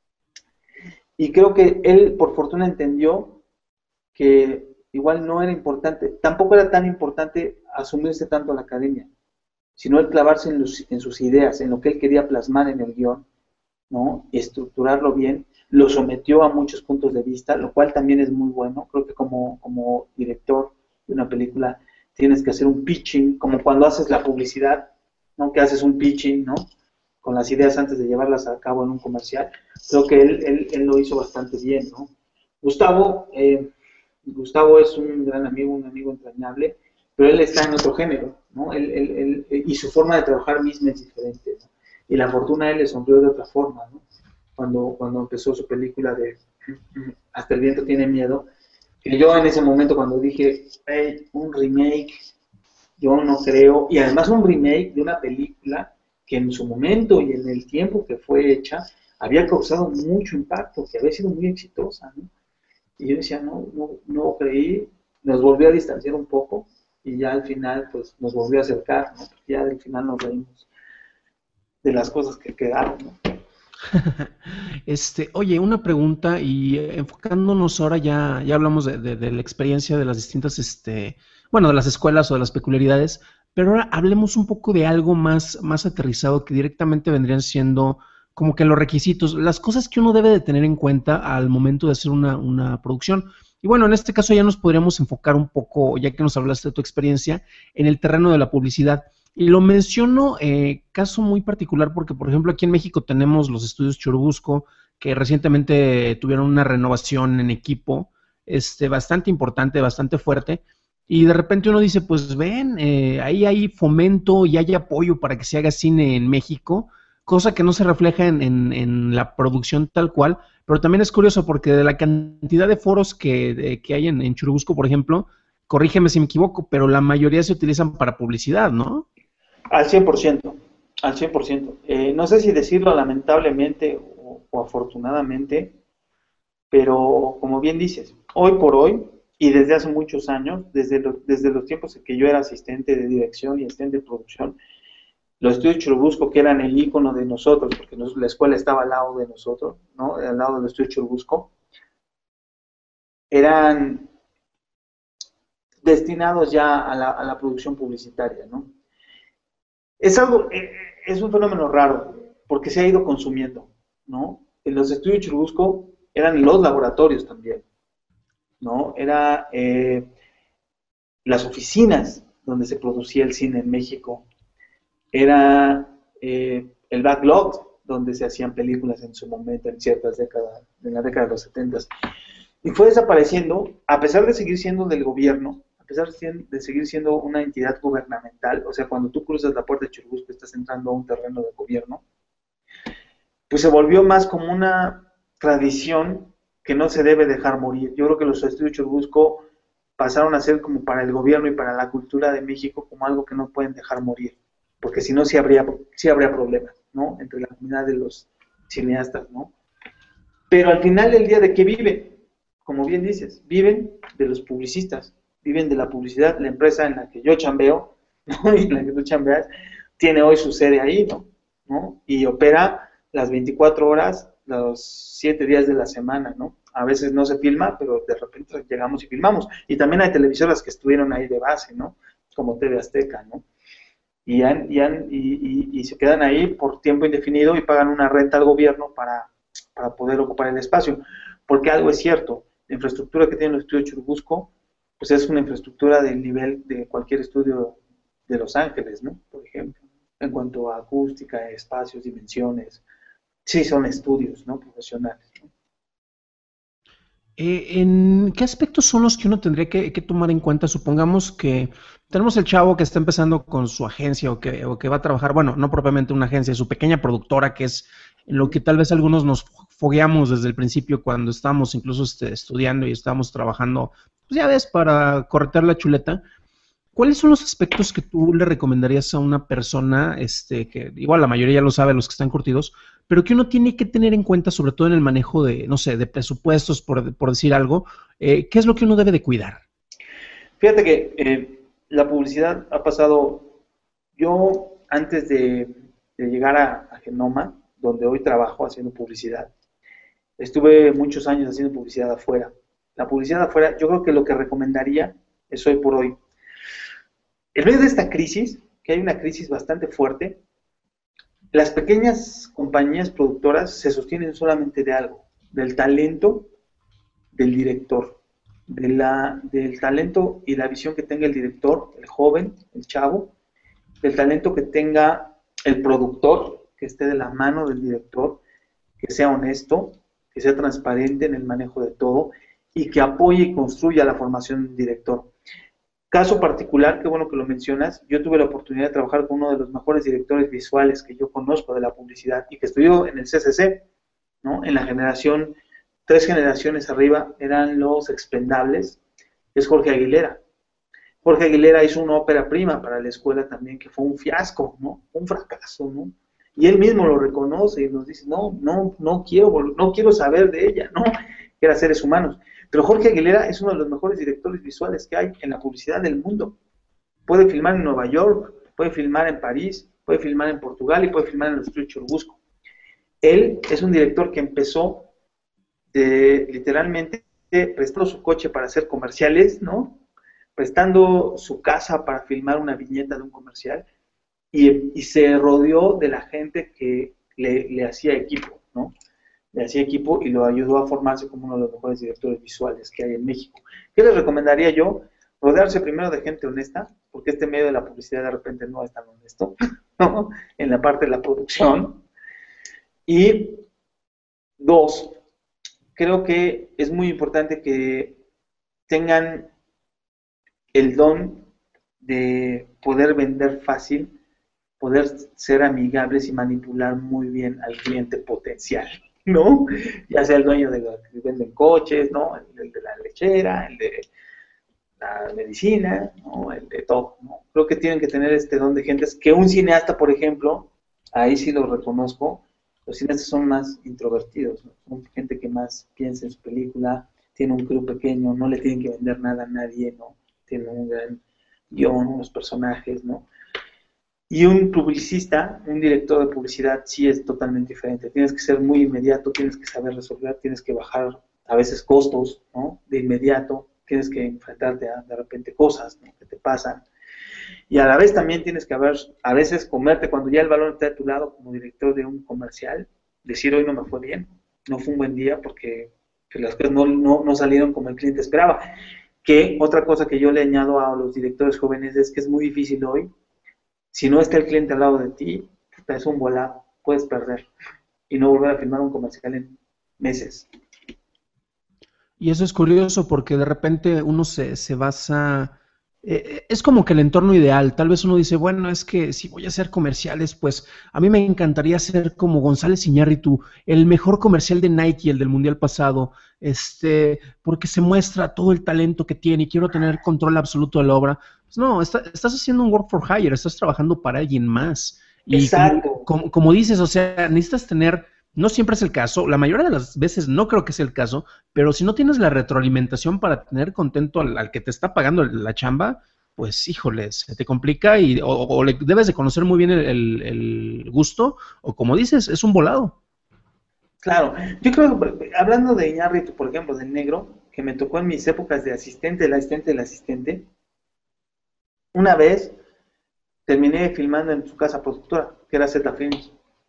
[SPEAKER 2] y creo que él, por fortuna, entendió que igual no era importante, tampoco era tan importante asumirse tanto a la academia, sino el clavarse en sus ideas, en lo que él quería plasmar en el guión, ¿no? Y estructurarlo bien, lo sometió a muchos puntos de vista, lo cual también es muy bueno. Creo que como director de una película tienes que hacer un pitching, como cuando haces la publicidad, ¿no? Que haces un pitching, ¿no? Con las ideas antes de llevarlas a cabo en un comercial. Creo que él lo hizo bastante bien, ¿no? Gustavo, Gustavo es un gran amigo, un amigo entrañable, pero él está en otro género, ¿no? Y su forma de trabajar misma es diferente, ¿no? Y la fortuna a él le sonrió de otra forma, ¿no? Cuando empezó su película de Hasta el viento tiene miedo, que yo en ese momento cuando dije, hey, un remake, yo no creo, y además un remake de una película que en su momento y en el tiempo que fue hecha había causado mucho impacto, que había sido muy exitosa, ¿no? Y yo decía, no creí, nos volvió a distanciar un poco y ya al final pues nos volvió a acercar, ¿no? Ya al final nos reímos de las cosas que quedaron, ¿no?
[SPEAKER 1] Oye, una pregunta y enfocándonos ahora ya hablamos de la experiencia de las distintas, bueno, de las escuelas o de las peculiaridades, pero ahora hablemos un poco de algo más aterrizado que directamente vendrían siendo como que los requisitos, las cosas que uno debe de tener en cuenta al momento de hacer una producción. Y bueno, en este caso ya nos podríamos enfocar un poco, ya que nos hablaste de tu experiencia, en el terreno de la publicidad. Y lo menciono caso muy particular porque, por ejemplo, aquí en México tenemos los estudios Churubusco, que recientemente tuvieron una renovación en equipo bastante importante, bastante fuerte, y de repente uno dice, pues ven, ahí hay fomento y hay apoyo para que se haga cine en México, cosa que no se refleja en la producción tal cual, pero también es curioso porque de la cantidad de foros que hay en Churubusco, por ejemplo, corrígeme si me equivoco, pero la mayoría se utilizan para publicidad, ¿no?
[SPEAKER 2] Al 100%, al 100%. No sé si decirlo lamentablemente o afortunadamente, pero como bien dices, hoy por hoy y desde hace muchos años, desde los tiempos en que yo era asistente de dirección y asistente de producción, los estudios Churubusco, que eran el ícono de nosotros, porque la escuela estaba al lado de nosotros, ¿no? Al lado del estudio Churubusco, eran destinados ya a la producción publicitaria, ¿no? Es algo, es un fenómeno raro, porque se ha ido consumiendo, ¿no? En los estudios Churubusco eran los laboratorios también, ¿no? Era las oficinas donde se producía el cine en México, era el backlog donde se hacían películas en su momento, en ciertas décadas, en la década de los 70. Y fue desapareciendo, a pesar de seguir siendo del gobierno, a pesar de seguir siendo una entidad gubernamental, o sea, cuando tú cruzas la puerta de Churubusco estás entrando a un terreno de gobierno, pues se volvió más como una tradición que no se debe dejar morir. Yo creo que los estudios Churubusco pasaron a ser como para el gobierno y para la cultura de México como algo que no pueden dejar morir, porque si no sí habría problemas, ¿no? Entre la comunidad de los cineastas, ¿no? Pero al final del día, ¿de qué viven? Como bien dices, viven de los publicistas, viven de la publicidad. La empresa en la que yo chambeo, ¿no? Y en la que tú chambeas, tiene hoy su sede ahí, ¿no? Y opera las 24 horas, los 7 días de la semana, ¿no? a veces no se filma, pero de repente llegamos y filmamos. Y también hay televisoras que estuvieron ahí de base, ¿no? Como TV Azteca, ¿no? Y se quedan ahí por tiempo indefinido y pagan una renta al gobierno para poder ocupar el espacio. Porque algo es cierto, la infraestructura que tiene el estudio Churubusco, pues es una infraestructura del nivel de cualquier estudio de Los Ángeles, ¿no? Por ejemplo, en cuanto a acústica, espacios, dimensiones. Sí, son estudios, ¿no? Profesionales, ¿no?
[SPEAKER 1] ¿En qué aspectos son los que uno tendría que tomar en cuenta? Supongamos que tenemos el chavo que está empezando con su agencia o que va a trabajar, bueno, no propiamente una agencia, su pequeña productora, que es en lo que tal vez algunos nos fogueamos desde el principio cuando estábamos incluso estudiando y estábamos trabajando, pues ya ves, para corretear la chuleta. ¿Cuáles son los aspectos que tú le recomendarías a una persona, que igual la mayoría ya lo sabe, los que están curtidos, pero que uno tiene que tener en cuenta, sobre todo en el manejo de, no sé, de presupuestos, por decir algo, qué es lo que uno debe de cuidar?
[SPEAKER 2] Fíjate que la publicidad ha pasado, yo antes de llegar a Genoma, donde hoy trabajo haciendo publicidad, estuve muchos años haciendo publicidad afuera. La publicidad afuera, yo creo que lo que recomendaría es hoy por hoy. En medio de esta crisis, que hay una crisis bastante fuerte, las pequeñas compañías productoras se sostienen solamente de algo, del talento del director, del talento y la visión que tenga el director, el joven, el chavo, del talento que tenga el productor, que esté de la mano del director, que sea honesto, que sea transparente en el manejo de todo y que apoye y construya la formación del director. Caso particular, qué bueno que lo mencionas, yo tuve la oportunidad de trabajar con uno de los mejores directores visuales que yo conozco de la publicidad y que estudió en el CCC, ¿no? En la generación, 3 generaciones arriba, eran los expendables, es Jorge Aguilera. Jorge Aguilera hizo una ópera prima para la escuela también, que fue un fiasco, ¿no? Un fracaso, ¿no? Y él mismo lo reconoce y nos dice, no quiero saber de ella, no, que era seres humanos. Pero Jorge Aguilera es uno de los mejores directores visuales que hay en la publicidad del mundo. Puede filmar en Nueva York, puede filmar en París, puede filmar en Portugal y puede filmar en el estudio Churubusco. Él es un director que empezó literalmente prestando su coche para hacer comerciales, ¿no? Prestando su casa para filmar una viñeta de un comercial y se rodeó de la gente que le hacía equipo, ¿no? Le hacía equipo y lo ayudó a formarse como uno de los mejores directores visuales que hay en México. ¿Qué les recomendaría yo? Rodearse primero de gente honesta, porque este medio de la publicidad de repente no es tan honesto, ¿no? En la parte de la producción. Y 2, creo que es muy importante que tengan el don de poder vender fácil, poder ser amigables y manipular muy bien al cliente potencial, ¿no? Ya sea el dueño de los que venden coches, ¿no? El de la lechera, el de la medicina, ¿no? El de todo, ¿no? Creo que tienen que tener este don de gentes que un cineasta, por ejemplo, ahí sí lo reconozco, los cineastas son más introvertidos, ¿no? Son gente que más piensa en su película, tiene un crew pequeño, no le tienen que vender nada a nadie, ¿no? Tiene un gran guión, unos personajes, ¿no? Y un publicista, un director de publicidad, sí es totalmente diferente. Tienes que ser muy inmediato, tienes que saber resolver, tienes que bajar a veces costos, ¿no? De inmediato, tienes que enfrentarte a de repente cosas, ¿no? Que te pasan. Y a la vez también tienes que a veces comerte cuando ya el balón está de tu lado como director de un comercial, decir hoy no me fue bien, no fue un buen día porque las cosas no salieron como el cliente esperaba. Que otra cosa que yo le añado a los directores jóvenes es que es muy difícil hoy. Si no está el cliente al lado de ti, es un volado, puedes perder y no volver a filmar un comercial en meses.
[SPEAKER 1] Y eso es curioso porque de repente uno se basa, es como que el entorno ideal, tal vez uno dice, bueno, es que si voy a hacer comerciales, pues a mí me encantaría ser como González Iñárritu, el mejor comercial de Nike, el del Mundial pasado, porque se muestra todo el talento que tiene y quiero tener control absoluto de la obra. Pues no, estás haciendo un work for hire, estás trabajando para alguien más. Y
[SPEAKER 2] Exacto.
[SPEAKER 1] como dices, o sea, necesitas tener, no siempre es el caso, la mayoría de las veces no creo que sea el caso, pero si no tienes la retroalimentación para tener contento al que te está pagando la chamba, pues híjole, se te complica o le debes de conocer muy bien el gusto, o como dices, es un volado.
[SPEAKER 2] Claro, yo creo que hablando de Iñárritu, por ejemplo, del negro, que me tocó en mis épocas de asistente, el asistente del asistente, una vez terminé filmando en su casa productora, que era Z Films,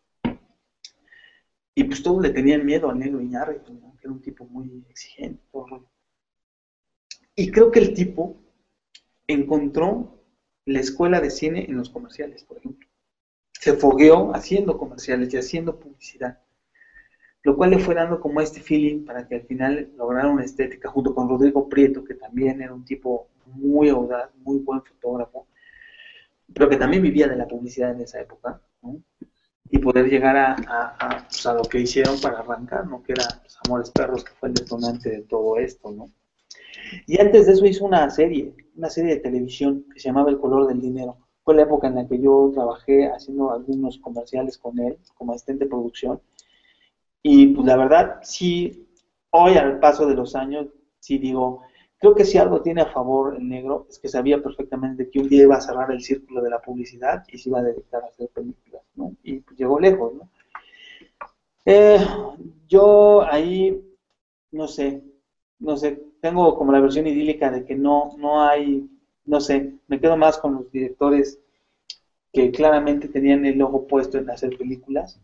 [SPEAKER 2] y pues todos le tenían miedo al negro Iñárritu, ¿no? Que era un tipo muy exigente, todo el rollo. Y creo que el tipo encontró la escuela de cine en los comerciales, por ejemplo. Se fogueó haciendo comerciales y haciendo publicidad, lo cual le fue dando como este feeling para que al final lograra una estética junto con Rodrigo Prieto, que también era un tipo muy audaz, muy buen fotógrafo, pero que también vivía de la publicidad en esa época, ¿no? Y poder llegar pues, a lo que hicieron para arrancar, ¿no? Que era pues, Amores Perros, que fue el detonante de todo esto, ¿no? Y antes de eso hizo una serie de televisión que se llamaba El color del dinero. Fue la época en la que yo trabajé haciendo algunos comerciales con él, como asistente de producción. Y pues la verdad, sí, hoy al paso de los años, sí digo, creo que si algo tiene a favor el negro, es que sabía perfectamente que un día iba a cerrar el círculo de la publicidad y se iba a dedicar a hacer películas, ¿no? Y pues llegó lejos, ¿no? Eh, yo ahí, no sé, no sé, tengo como la versión idílica de que no hay, no sé, me quedo más con los directores que claramente tenían el ojo puesto en hacer películas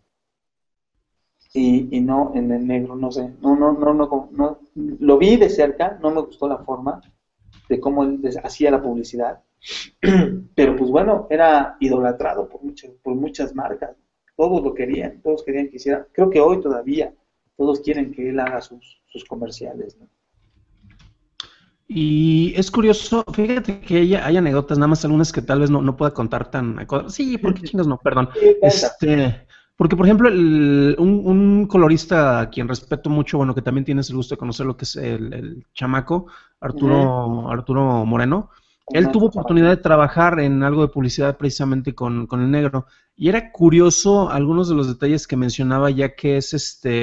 [SPEAKER 2] y no en el negro, no sé, no, lo vi de cerca, no me gustó la forma de cómo él hacía la publicidad, pero pues bueno, era idolatrado por muchas marcas, todos lo querían, todos querían que hiciera, creo que hoy todavía todos quieren que él haga sus comerciales, ¿no?
[SPEAKER 1] Y es curioso, fíjate que hay anécdotas, nada más algunas que tal vez no pueda contar tan... Sí, ¿por qué chingas no? Perdón.
[SPEAKER 2] Sí, cuenta.
[SPEAKER 1] Porque, por ejemplo, un colorista a quien respeto mucho, bueno, que también tienes el gusto de conocer lo que es el chamaco,
[SPEAKER 2] Ujú.
[SPEAKER 1] Arturo Moreno, él tuvo
[SPEAKER 2] Ernesto Chamaco.
[SPEAKER 1] oportunidad de trabajar en algo de publicidad precisamente con el negro. Y era curioso algunos de los detalles que mencionaba, ya que es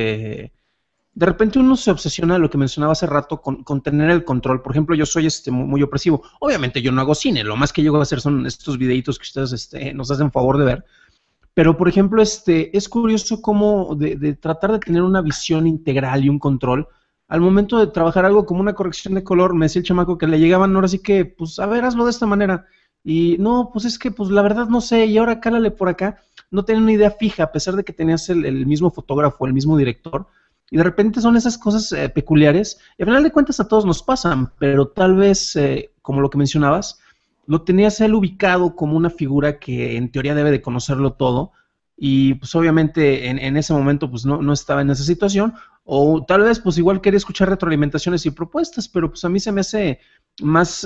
[SPEAKER 1] de repente uno se obsesiona, lo que mencionaba hace rato, con tener el control. Por ejemplo, yo soy muy opresivo. Obviamente yo no hago cine, lo más que llego a hacer son estos videitos que ustedes nos hacen favor de ver. Pero, por ejemplo, es curioso cómo de tratar de tener una visión integral y un control, al momento de trabajar algo como una corrección de color, me decía el chamaco que le llegaban ahora sí que, pues, a ver, hazlo de esta manera. Y no, pues es que, pues, la verdad no sé, y ahora cálale por acá. No tenía una idea fija, a pesar de que tenías el mismo fotógrafo, el mismo director. Y de repente son esas cosas peculiares. Y al final de cuentas a todos nos pasan, pero tal vez, como lo que mencionabas, lo tenías él ubicado como una figura que en teoría debe de conocerlo todo y pues obviamente en ese momento pues no estaba en esa situación o tal vez pues igual quería escuchar retroalimentaciones y propuestas, pero pues a mí se me hace más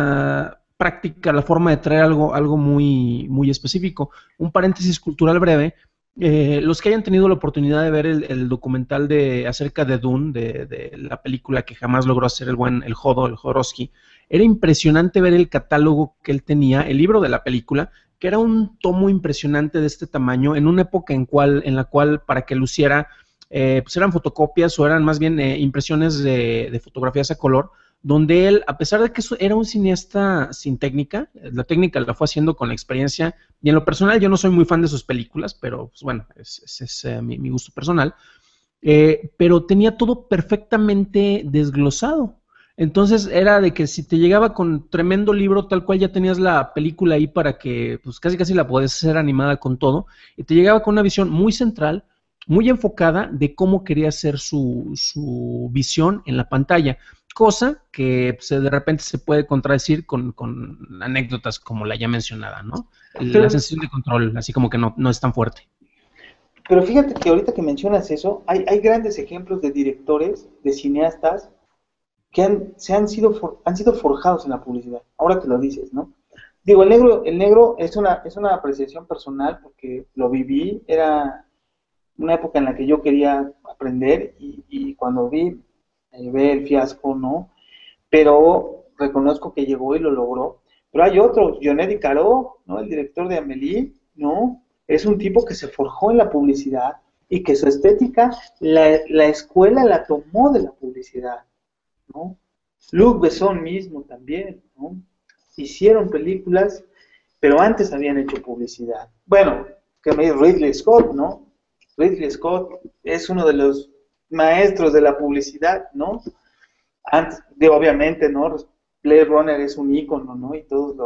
[SPEAKER 1] práctica la forma de traer algo muy específico. Un paréntesis cultural breve. Los que hayan tenido la oportunidad de ver el documental acerca de Dune, de la película que jamás logró hacer el Jodorowsky, era impresionante ver el catálogo que él tenía, el libro de la película, que era un tomo impresionante de este tamaño, en una época en la cual para que luciera, pues eran fotocopias o eran más bien impresiones de fotografías a color, donde él, a pesar de que era un cineasta sin técnica, la técnica la fue haciendo con la experiencia, y en lo personal yo no soy muy fan de sus películas, pero pues bueno, es mi gusto personal, pero tenía todo perfectamente desglosado. Entonces era de que si te llegaba con tremendo libro, tal cual ya tenías la película ahí para que, pues casi casi la podés hacer animada con todo, y te llegaba con una visión muy central, muy enfocada de cómo quería hacer su visión en la pantalla, cosa que pues, de repente se puede contradecir con anécdotas como la ya mencionada, ¿no? La
[SPEAKER 2] Pero,
[SPEAKER 1] sensación de control, así como que no es tan fuerte.
[SPEAKER 2] pero fíjate que ahorita que mencionas eso, hay grandes ejemplos de directores, de cineastas, que han sido forjados en la publicidad. Ahora que lo dices, ¿no? Digo, el negro es una apreciación personal porque lo viví, era una época en la que yo quería aprender y cuando ve el fiasco, ¿no? Pero reconozco que llegó y lo logró. Pero hay otros, Jonet Caro, ¿no? El director de Amélie, ¿no? Es un tipo que se forjó en la publicidad y que su estética, la escuela la tomó de la publicidad, ¿no? Luc Besson mismo también, ¿no? Hicieron películas, pero antes habían hecho publicidad. Bueno, que me Ridley Scott, ¿no? Ridley Scott es uno de los maestros de la publicidad, ¿no? Antes de, obviamente, ¿no? Blade Runner es un ícono, ¿no? Y todos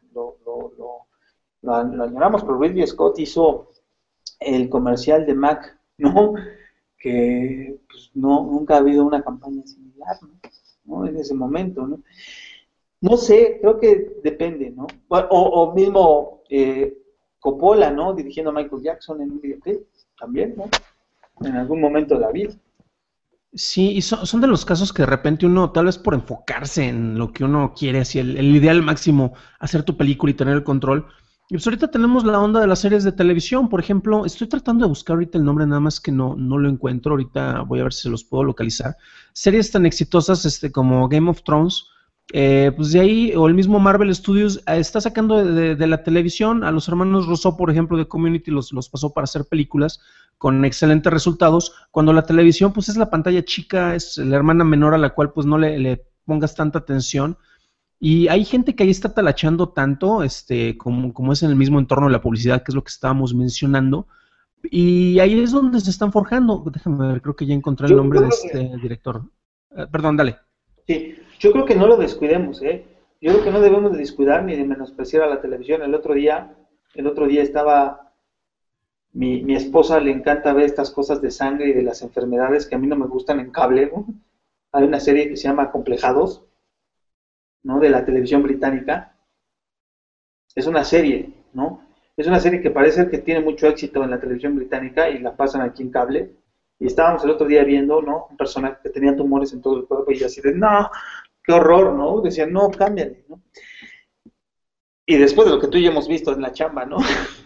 [SPEAKER 2] lo añoramos, pero Ridley Scott hizo el comercial de Mac, ¿no? Que pues, no, nunca ha habido una campaña similar, ¿no? En ese momento, ¿no? No sé, creo que depende, ¿no? O mismo Coppola, ¿no? Dirigiendo a Michael Jackson en un videoclip, también, ¿no? En algún momento de la vida.
[SPEAKER 1] Sí, y son de los casos que de repente uno, tal vez por enfocarse en lo que uno quiere, así el ideal máximo, hacer tu película y tener el control. Y pues ahorita tenemos la onda de las series de televisión, por ejemplo, estoy tratando de buscar ahorita el nombre, nada más que no lo encuentro, ahorita voy a ver si se los puedo localizar. Series tan exitosas como Game of Thrones, pues de ahí, o el mismo Marvel Studios, está sacando de la televisión a los hermanos Rousseau, por ejemplo, de Community, los pasó para hacer películas con excelentes resultados, cuando la televisión pues es la pantalla chica, es la hermana menor a la cual pues no le pongas tanta atención, y hay gente que ahí está talachando tanto, como es en el mismo entorno de la publicidad, que es lo que estábamos mencionando, y ahí es donde se están forjando. Déjame ver, creo que ya encontré el nombre
[SPEAKER 2] Yo
[SPEAKER 1] de
[SPEAKER 2] creo
[SPEAKER 1] este director. Perdón, dale.
[SPEAKER 2] sí, yo creo que no lo descuidemos, ¿eh? Yo creo que no debemos de descuidar ni de menospreciar a la televisión. El otro día estaba, mi esposa le encanta ver estas cosas de sangre y de las enfermedades que a mí no me gustan en cable, ¿no? Hay una serie que se llama Complejados, ¿no? De la televisión británica. Es una serie, ¿no? Es una serie que parece que tiene mucho éxito en la televisión británica y la pasan aquí en cable. Y estábamos el otro día viendo, ¿no? Un personaje que tenía tumores en todo el cuerpo y así de, no, qué horror, ¿no? Decían, no, cámbiale, ¿no? Y después de lo que tú y yo hemos visto en la chamba, ¿no?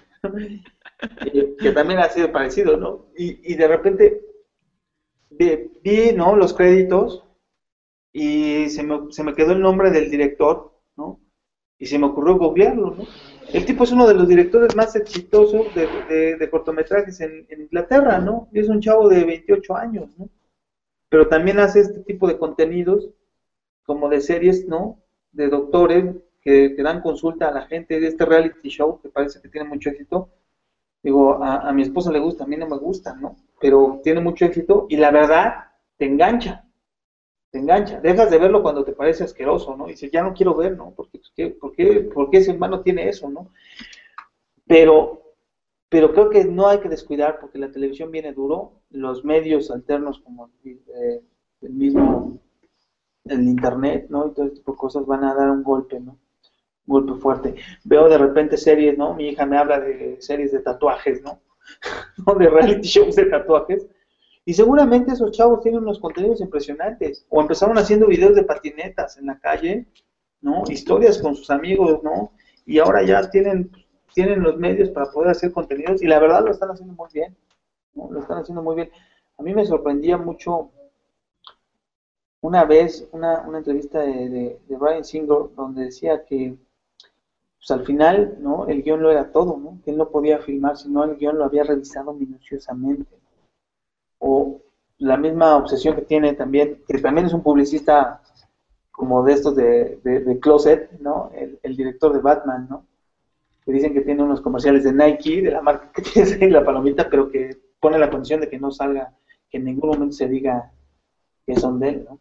[SPEAKER 2] Que también ha sido parecido, ¿no? Y de repente vi, ¿no? Los créditos y se me quedó el nombre del director, ¿no? Y se me ocurrió googlearlo, ¿no? El tipo es uno de los directores más exitosos de cortometrajes en Inglaterra, ¿no? Es un chavo de 28 años, ¿no? Pero también hace este tipo de contenidos, como de series, ¿no? De doctores que dan consulta a la gente, de este reality show que parece que tiene mucho éxito. Digo, a mi esposa le gusta, a mí no me gusta, ¿no? Pero tiene mucho éxito y la verdad te engancha, te engancha. Dejas de verlo cuando te parece asqueroso, ¿no? Y dices, ya no quiero ver, ¿no? ¿Por qué ese hermano tiene eso, ¿no? Pero, pero creo que no hay que descuidar porque la televisión viene duro, los medios alternos como el mismo, el internet, ¿no? Y todo este tipo de cosas van a dar un golpe, ¿no? Un golpe fuerte. Veo de repente series, ¿no? Mi hija me habla de series de tatuajes, ¿no? ¿No? De reality shows de tatuajes. Y seguramente esos chavos tienen unos contenidos impresionantes. O empezaron haciendo videos de patinetas en la calle, ¿no? Historias con sus amigos, ¿no? Y ahora ya tienen los medios para poder hacer contenidos y la verdad lo están haciendo muy bien, ¿no? Lo están haciendo muy bien. A mí me sorprendía mucho una vez una entrevista de Bryan Singer donde decía que pues al final, ¿no? El guión lo era todo, ¿no? Que él no podía filmar, sino el guión lo había revisado minuciosamente. O la misma obsesión que tiene también, que también es un publicista como de estos de Closet, ¿no? El director de Batman, ¿no? Que dicen que tiene unos comerciales de Nike, de la marca que tiene ahí la palomita, pero que pone la condición de que no salga, que en ningún momento se diga que son de él, ¿no?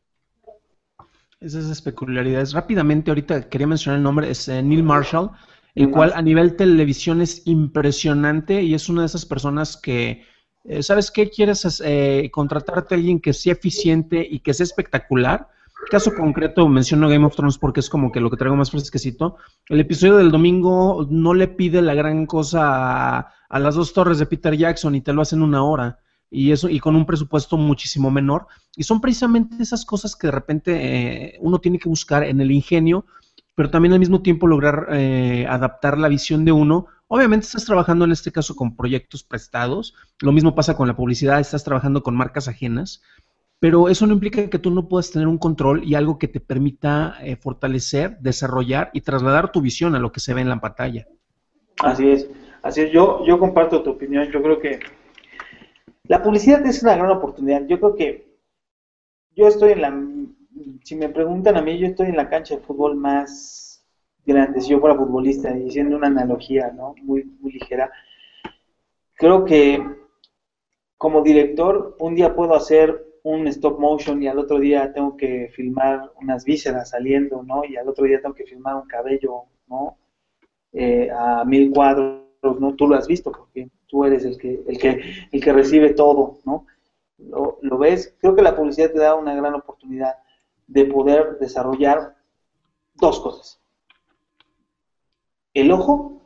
[SPEAKER 1] Esas peculiaridades. Rápidamente, ahorita quería mencionar el nombre, es Neil Marshall, el
[SPEAKER 2] Neil
[SPEAKER 1] cual
[SPEAKER 2] Marshall.
[SPEAKER 1] a nivel televisión es impresionante y es una de esas personas que, ¿sabes qué? Quieres contratarte a alguien que sea eficiente y que sea espectacular. Caso concreto, menciono Game of Thrones porque es como que lo que traigo más fresquecito. El episodio del domingo no le pide la gran cosa a las dos torres de Peter Jackson y te lo hacen una hora. Y eso, y con un presupuesto muchísimo menor. Y son precisamente esas cosas que de repente uno tiene que buscar en el ingenio, pero también al mismo tiempo lograr adaptar la visión de uno. Obviamente estás trabajando en este caso con proyectos prestados, lo mismo pasa con la publicidad, estás trabajando con marcas ajenas, pero eso no implica que tú no puedas tener un control y algo que te permita fortalecer, desarrollar y trasladar tu visión a lo que se ve en la pantalla.
[SPEAKER 2] Así es, así es. Yo comparto tu opinión. Yo creo que la publicidad es una gran oportunidad. Yo creo que yo estoy si me preguntan a mí, yo estoy en la cancha de fútbol más grande, si yo fuera futbolista, y siendo una analogía, ¿no? Muy, muy ligera. Creo que como director, un día puedo hacer un stop motion y al otro día tengo que filmar unas vísceras saliendo, ¿no? Y al otro día tengo que filmar un cabello, ¿no? A 1000 cuadros, ¿no? Tú lo has visto porque tú eres el que recibe todo, ¿no? Lo ves. Creo que la publicidad te da una gran oportunidad de poder desarrollar dos cosas: el ojo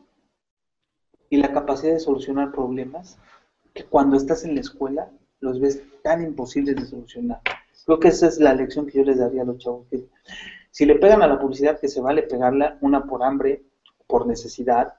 [SPEAKER 2] y la capacidad de solucionar problemas que cuando estás en la escuela los ves tan imposibles de solucionar. Creo que esa es la lección que yo les daría a los chavos, que si le pegan a la publicidad, que se vale pegarla, una por hambre, por necesidad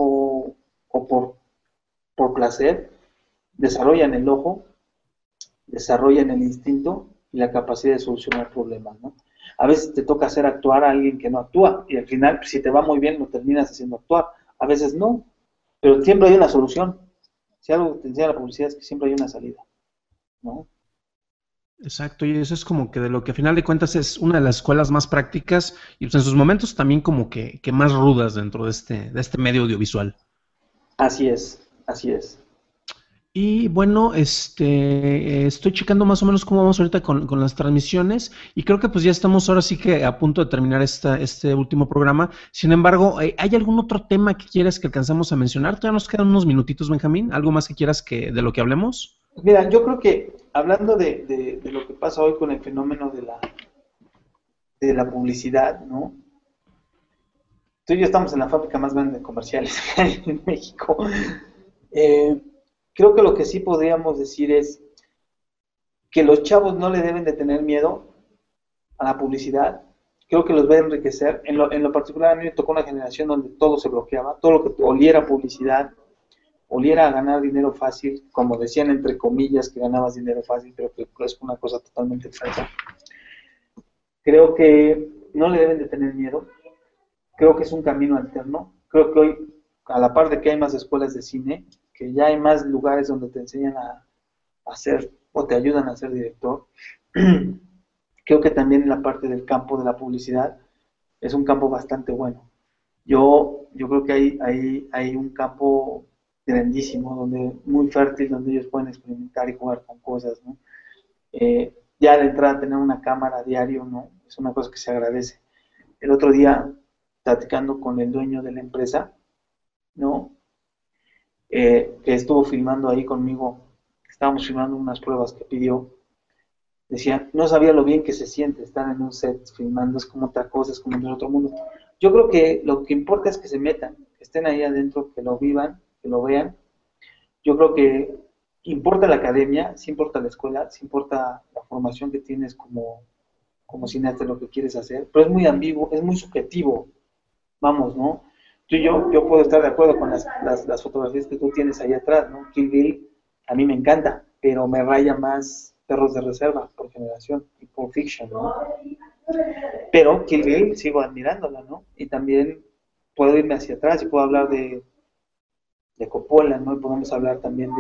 [SPEAKER 2] o por placer, desarrollan el ojo, desarrollan el instinto y la capacidad de solucionar problemas, ¿no? A veces te toca hacer actuar a alguien que no actúa y al final, si te va muy bien, lo terminas haciendo actuar. A veces no, pero siempre hay una solución. Si algo te enseña la publicidad es que siempre hay una salida, ¿no?
[SPEAKER 1] Exacto, y eso es como que de lo que a final de cuentas es una de las escuelas más prácticas y pues en sus momentos también como que más rudas dentro de este medio audiovisual.
[SPEAKER 2] Así es, así es.
[SPEAKER 1] Y bueno, estoy checando más o menos cómo vamos ahorita con las transmisiones y creo que pues ya estamos ahora sí que a punto de terminar este último programa. Sin embargo, ¿hay algún otro tema que quieras que alcanzamos a mencionar? Todavía nos quedan unos minutitos, Benjamín. ¿Algo más que quieras de lo que hablemos?
[SPEAKER 2] Mira, yo creo que hablando de lo que pasa hoy con el fenómeno de la publicidad, ¿no? Tú y yo estamos en la fábrica más grande de comerciales que hay en México. Eh, Creo que lo que sí podríamos decir es que los chavos no le deben de tener miedo a la publicidad. Creo que los va a enriquecer. En lo particular, a mí me tocó una generación donde todo se bloqueaba, todo lo que oliera publicidad, oliera a ganar dinero fácil, como decían entre comillas que ganabas dinero fácil, pero que es una cosa totalmente falsa. Creo que no le deben de tener miedo. Creo que es un camino alterno. Creo que hoy, a la par de que hay más escuelas de cine, que ya hay más lugares donde te enseñan a hacer o te ayudan a ser director, creo que también la parte del campo de la publicidad es un campo bastante bueno. Yo creo que hay un campo grandísimo, muy fértil, donde ellos pueden experimentar y jugar con cosas, ¿no? Ya de entrada tener una cámara a diario, ¿no? Es una cosa que se agradece. El otro día, platicando con el dueño de la empresa, ¿no? Que estuvo filmando ahí conmigo, estábamos filmando unas pruebas que pidió, decía, no sabía lo bien que se siente estar en un set filmando, es como otra cosa, es como en otro mundo. Yo creo que lo que importa es que se metan, que estén ahí adentro, que lo vivan, que lo vean. Yo creo que importa la academia, sí importa la escuela, sí importa la formación que tienes como cineasta, lo que quieres hacer, pero es muy ambiguo, es muy subjetivo, vamos, ¿no? Yo puedo estar de acuerdo con las fotografías que tú tienes ahí atrás, ¿no? Kill Bill, a mí me encanta, pero me raya más Perros de Reserva, por generación, y por Fiction, ¿no? Pero Kill Bill sigo admirándola, ¿no? Y también puedo irme hacia atrás y puedo hablar de Coppola, ¿no? Y podemos hablar también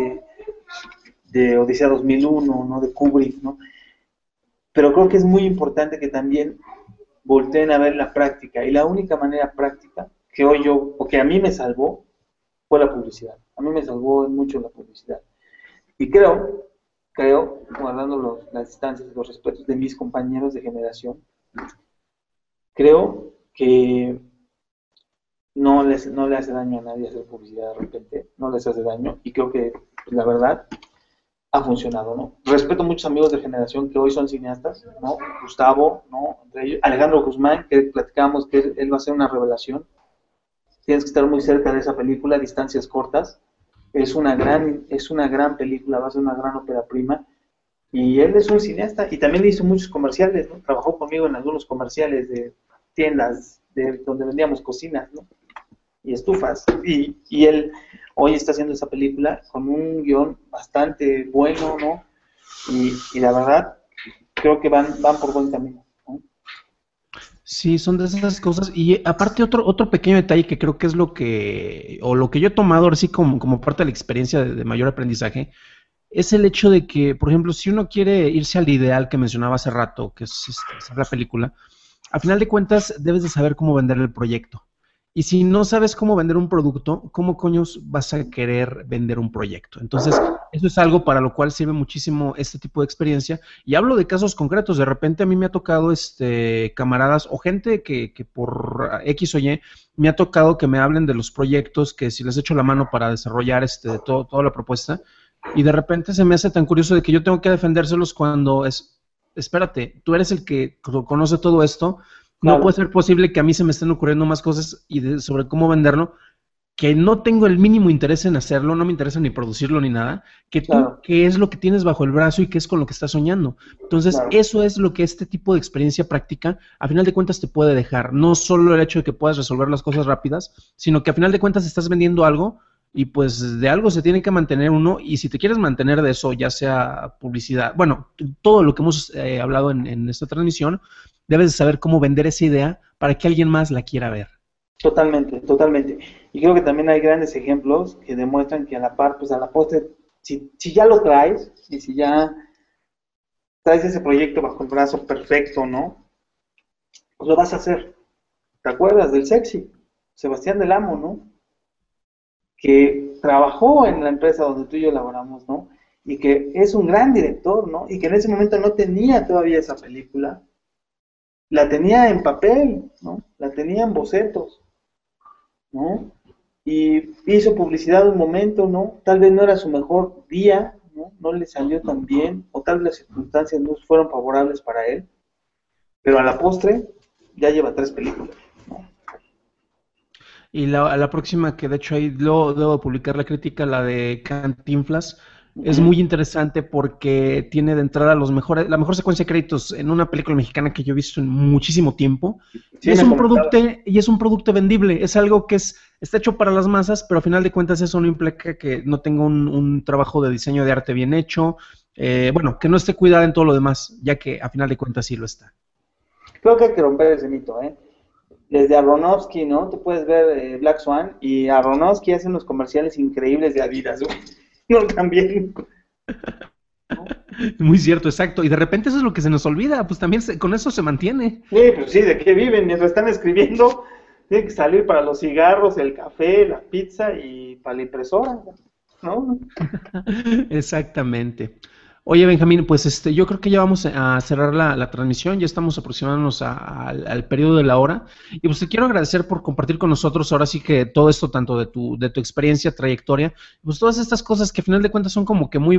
[SPEAKER 2] de Odisea 2001, ¿no? De Kubrick, ¿no? Pero creo que es muy importante que también volteen a ver la práctica, y la única manera práctica que hoy o que a mí me salvó, fue la publicidad. A mí me salvó mucho la publicidad. Y creo, guardando las distancias y los respetos de mis compañeros de generación, creo que no le hace daño a nadie hacer publicidad de repente, no les hace daño, y creo que, pues, la verdad, ha funcionado, ¿no? Respeto a muchos amigos de generación que hoy son cineastas, ¿no? Gustavo, ¿no? Entre ellos, Alejandro Guzmán, que platicábamos que él va a hacer una revelación. Tienes que estar muy cerca de esa película, Distancias Cortas. Es una gran película, va a ser una gran ópera prima. Y él es un cineasta y también hizo muchos comerciales, ¿no? Trabajó conmigo en algunos comerciales de tiendas donde vendíamos cocinas, ¿no? Y estufas. Y él hoy está haciendo esa película con un guión bastante bueno, ¿no? Y la verdad, creo que van por buen camino, ¿no?
[SPEAKER 1] Sí, son de esas cosas. Y aparte otro pequeño detalle que creo que es lo que yo he tomado ahora sí como parte de la experiencia de mayor aprendizaje, es el hecho de que, por ejemplo, si uno quiere irse al ideal que mencionaba hace rato, que es hacer la película, al final de cuentas debes de saber cómo vender el proyecto. Y si no sabes cómo vender un producto, ¿cómo coños vas a querer vender un proyecto? Entonces, eso es algo para lo cual sirve muchísimo este tipo de experiencia. Y hablo de casos concretos. De repente a mí me ha tocado camaradas o gente que por X o Y me ha tocado que me hablen de los proyectos, que si les echo la mano para desarrollar toda la propuesta, y de repente se me hace tan curioso de que yo tengo que defendérselos cuando espérate, tú eres el que conoce todo esto. No
[SPEAKER 2] Claro,
[SPEAKER 1] puede ser posible que a mí se me estén ocurriendo más cosas sobre cómo venderlo, que no tengo el mínimo interés en hacerlo, no me interesa ni producirlo ni nada, que tú,
[SPEAKER 2] claro,
[SPEAKER 1] qué es lo que tienes bajo el brazo y qué es con lo que estás soñando. Entonces,
[SPEAKER 2] claro.
[SPEAKER 1] eso es lo que este tipo de experiencia práctica, a final de cuentas, te puede dejar. No solo el hecho de que puedas resolver las cosas rápidas, sino que a final de cuentas estás vendiendo algo y pues de algo se tiene que mantener uno, y si te quieres mantener de eso, ya sea publicidad, bueno, todo lo que hemos hablado en esta transmisión, debes de saber cómo vender esa idea para que alguien más la quiera ver.
[SPEAKER 2] Totalmente, totalmente. Y creo que también hay grandes ejemplos que demuestran que a la par, pues a la postre, si ya lo traes y si ya traes ese proyecto bajo el brazo perfecto, ¿no? Pues lo vas a hacer. ¿Te acuerdas del Sexy? Sebastián del Amo, ¿no? Que trabajó en la empresa donde tú y yo laboramos, ¿no? Y que es un gran director, ¿no? Y que en ese momento no tenía todavía esa película, la tenía en papel, ¿no? La tenía en bocetos, ¿no? Y hizo publicidad un momento, ¿no? Tal vez no era su mejor día, ¿no? No le salió tan bien, o tal vez las circunstancias no fueron favorables para él, pero a la postre ya lleva 3 películas, ¿no?
[SPEAKER 1] Y la próxima, que de hecho ahí debo de publicar la crítica, la de Cantinflas, es
[SPEAKER 2] Uh-huh.
[SPEAKER 1] muy interesante porque tiene de entrada la mejor secuencia de créditos en una película mexicana que yo he visto en muchísimo tiempo. Y
[SPEAKER 2] Sí, me comentaba.
[SPEAKER 1] es un producto vendible, es algo que está hecho para las masas, pero a final de cuentas eso no implica que no tenga un trabajo de diseño de arte bien hecho, bueno, que no esté cuidada en todo lo demás, ya que a final de cuentas sí lo está.
[SPEAKER 2] Creo que hay que romper ese mito, ¿eh? Desde Aronofsky, ¿no? Tú puedes ver Black Swan y Aronofsky hace unos comerciales increíbles de Adidas, ¿no? No, también, ¿no?
[SPEAKER 1] Muy cierto, exacto. Y de repente eso es lo que se nos olvida, pues también con eso se mantiene.
[SPEAKER 2] Sí, pues sí, ¿de qué viven? Mientras están escribiendo, tiene que salir para los cigarros, el café, la pizza y para la impresora, ¿no?
[SPEAKER 1] Exactamente. Oye, Benjamín, pues yo creo que ya vamos a cerrar la transmisión, ya estamos aproximándonos al periodo de la hora, y pues te quiero agradecer por compartir con nosotros ahora sí que todo esto, tanto de tu experiencia, trayectoria, pues todas estas cosas que a final de cuentas son como que muy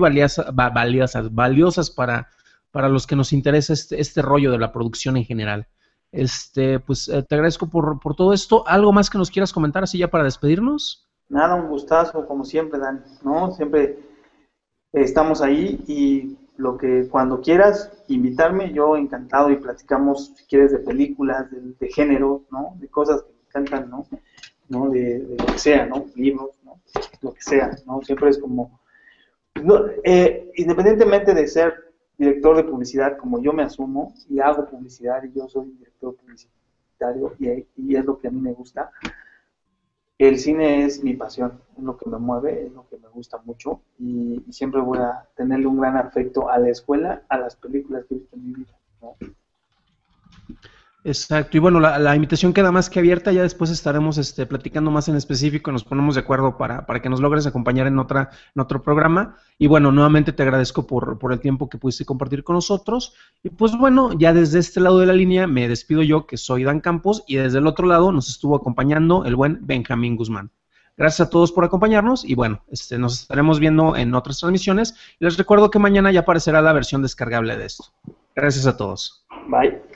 [SPEAKER 1] valiosas para los que nos interesa este rollo de la producción en general. Pues te agradezco por todo esto. ¿Algo más que nos quieras comentar así ya para despedirnos?
[SPEAKER 2] Nada, un gustazo, como siempre, Dan, ¿no? Siempre estamos ahí y lo que cuando quieras invitarme, yo encantado y platicamos, si quieres, de películas, de género, ¿no? De cosas que me encantan, ¿no? ¿No? De lo que sea, ¿no? Libros, ¿no? Lo que sea, ¿no? Siempre es como, no, independientemente de ser director de publicidad, como yo me asumo y hago publicidad y yo soy director publicitario y es lo que a mí me gusta, el cine es mi pasión, es lo que me mueve, es lo que me gusta mucho y siempre voy a tenerle un gran afecto a la escuela, a las películas que he visto en mi vida, ¿no?
[SPEAKER 1] Exacto, y bueno, la invitación queda más que abierta, ya después estaremos platicando más en específico, nos ponemos de acuerdo para que nos logres acompañar en otro programa, y bueno, nuevamente te agradezco por el tiempo que pudiste compartir con nosotros, y pues bueno, ya desde este lado de la línea me despido yo, que soy Dan Campos, y desde el otro lado nos estuvo acompañando el buen Benjamín Guzmán. Gracias a todos por acompañarnos, y bueno, nos estaremos viendo en otras transmisiones, y les recuerdo que mañana ya aparecerá la versión descargable de esto. Gracias a todos.
[SPEAKER 2] Bye.